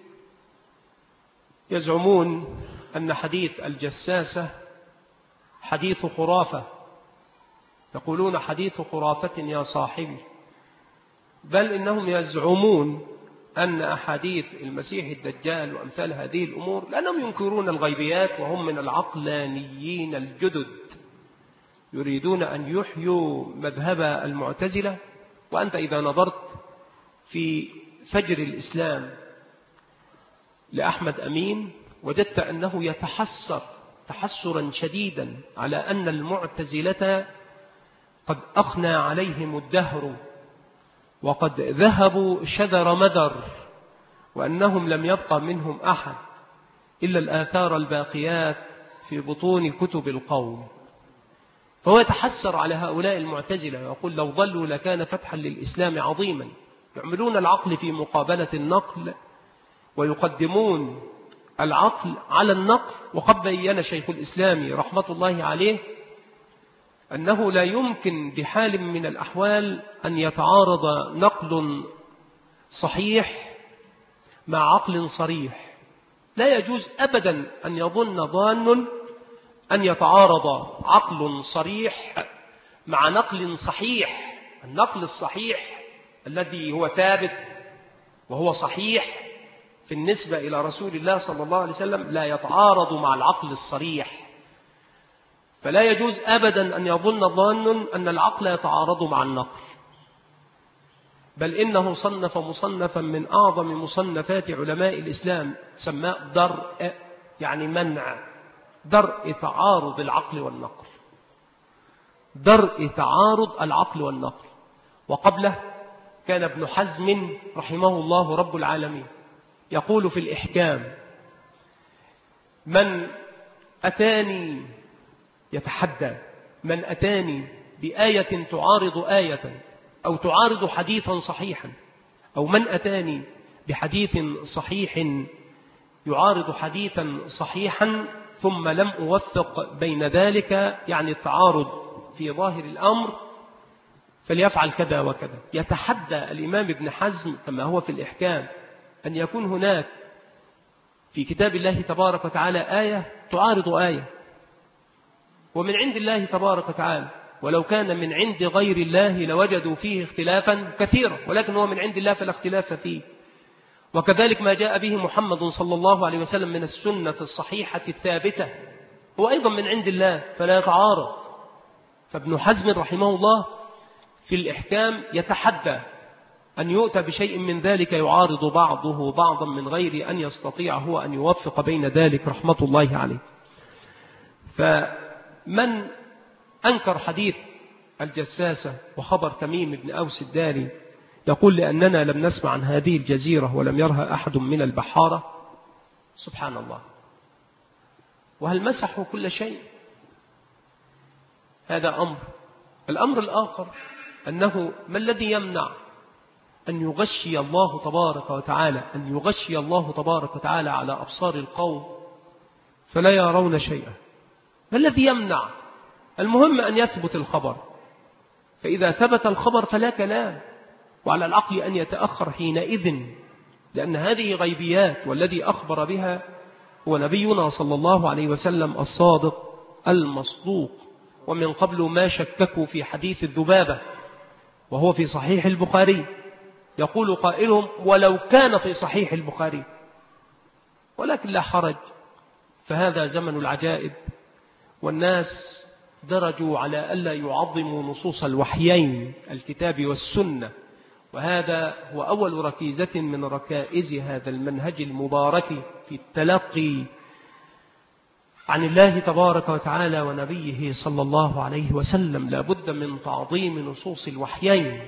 يزعمون أن حديث الجساسة حديث خرافة، يقولون حديث خرافة يا صاحبي، بل إنهم يزعمون أن أحاديث المسيح الدجال وأمثال هذه الأمور، لأنهم ينكرون الغيبيات وهم من العقلانيين الجدد، يريدون أن يحيوا مذهب المعتزلة. وأنت إذا نظرت في فجر الإسلام لأحمد أمين وجدت أنه يتحسر تحسرا شديدا على أن المعتزلة قد أخنى عليهم الدهر وقد ذهبوا شذر مذر، وأنهم لم يبقى منهم أحد إلا الآثار الباقيات في بطون كتب القوم. فهو يتحسر على هؤلاء المعتزلة ويقول لو ضلوا لكان فتحا للإسلام عظيما. يعملون العقل في مقابلة النقل ويقدمون العقل على النقل. وقد بين شيخ الإسلام رحمة الله عليه أنه لا يمكن بحال من الأحوال أن يتعارض نقل صحيح مع عقل صريح. لا يجوز أبدا أن يظن ظان أن يتعارض عقل صريح مع نقل صحيح. النقل الصحيح الذي هو ثابت وهو صحيح في النسبة إلى رسول الله صلى الله عليه وسلم لا يتعارض مع العقل الصريح. فلا يجوز أبدا أن يظن ظان أن العقل يتعارض مع النقل، بل إنه صنف مصنفا من أعظم مصنفات علماء الإسلام سماه درء، يعني منع، درء تعارض العقل والنقل، درء تعارض العقل والنقل. وقبله كان ابن حزم رحمه الله رب العالمين يقول في الإحكام: من أتاني، يتحدى، من أتاني بآية تعارض آية أو تعارض حديثا صحيحا، أو من أتاني بحديث صحيح يعارض حديثا صحيحا ثم لم أوثق بين ذلك، يعني التعارض في ظاهر الأمر، فليفعل كذا وكذا. يتحدى الإمام ابن حزم كما هو في الإحكام أن يكون هناك في كتاب الله تبارك وتعالى آية تعارض آية ومن عند الله تبارك وتعالى، ولو كان من عند غير الله لوجدوا فيه اختلافا كثيرا، ولكن هو من عند الله فلا اختلاف فيه. وكذلك ما جاء به محمد صلى الله عليه وسلم من السنة الصحيحة الثابتة هو أيضا من عند الله فلا يتعارض. فابن حزم رحمه الله في الإحكام يتحدى أن يؤتى بشيء من ذلك يعارض بعضه بعضا من غير أن يستطيع هو أن يوفق بين ذلك رحمة الله عليه. فمن أنكر حديث الجساسة وخبر تميم بن أوس الداري يقول: لأننا لم نسمع عن هذه الجزيرة ولم يرها أحد من البحارة. سبحان الله. وهل مسحوا كل شيء؟ هذا أمر. الأمر الآخر أنه ما الذي يمنع أن يغشي الله تبارك وتعالى، أن يغشي الله تبارك وتعالى على أبصار القوم فلا يرون شيئا؟ ما الذي يمنع؟ المهم أن يثبت الخبر، فإذا ثبت الخبر فلا كلام، وعلى العقل أن يتأخر حينئذ، لأن هذه غيبيات، والذي أخبر بها هو نبينا صلى الله عليه وسلم الصادق المصدوق. ومن قبل ما شككوا في حديث الذبابة وهو في صحيح البخاري، يقول قائلهم: ولو كان في صحيح البخاري، ولكن لا حرج، فهذا زمن العجائب، والناس درجوا على ألا يعظموا نصوص الوحيين الكتاب والسنة، وهذا هو أول ركيزة من ركائز هذا المنهج المبارك في التلقي عن الله تبارك وتعالى ونبيه صلى الله عليه وسلم. لا بد من تعظيم نصوص الوحيين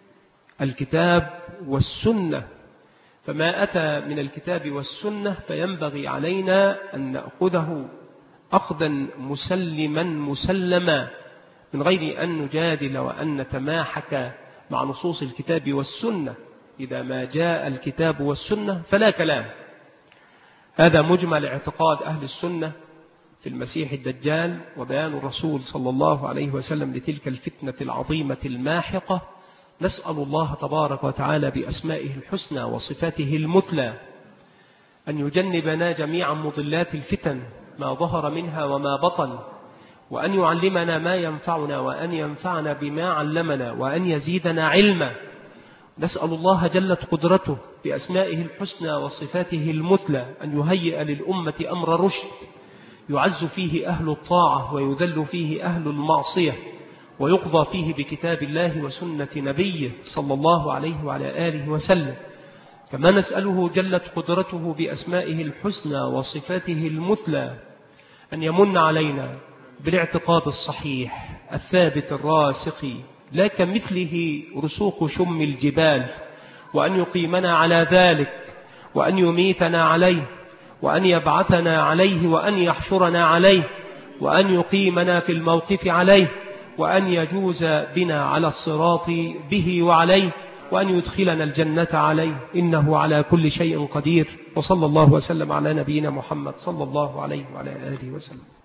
الكتاب والسنة، فما أتى من الكتاب والسنة فينبغي علينا أن نأخذه أخذا مسلما مسلما من غير أن نجادل وأن نتماحك مع نصوص الكتاب والسنة. إذا ما جاء الكتاب والسنة فلا كلام. هذا مجمل اعتقاد أهل السنة في المسيح الدجال وبيان الرسول صلى الله عليه وسلم لتلك الفتنة العظيمة الماحقة. نسأل الله تبارك وتعالى بأسمائه الحسنى وصفاته المثلى أن يجنبنا جميعا مضلات الفتن ما ظهر منها وما بطن، وأن يعلمنا ما ينفعنا، وأن ينفعنا بما علمنا، وأن يزيدنا علما. نسأل الله جلت قدرته بأسمائه الحسنى وصفاته المثلى أن يهيئ للأمة أمر رشد يعز فيه أهل الطاعة ويذل فيه أهل المعصية، ويقضى فيه بكتاب الله وسنة نبيه صلى الله عليه وعلى آله وسلم. كما نسأله جلت قدرته بأسمائه الحسنى وصفاته المثلى أن يمن علينا بالاعتقاد الصحيح الثابت الراسخ لا كمثله رسوخ شم الجبال، وأن يقيمنا على ذلك، وأن يميتنا عليه، وأن يبعثنا عليه، وأن يحشرنا عليه، وأن يقيمنا في الموقف عليه، وأن يجوز بنا على الصراط به وعليه، وأن يدخلنا الجنة عليه، إنه على كل شيء قدير. وصلى الله وسلم على نبينا محمد صلى الله عليه وعلى آله وسلم.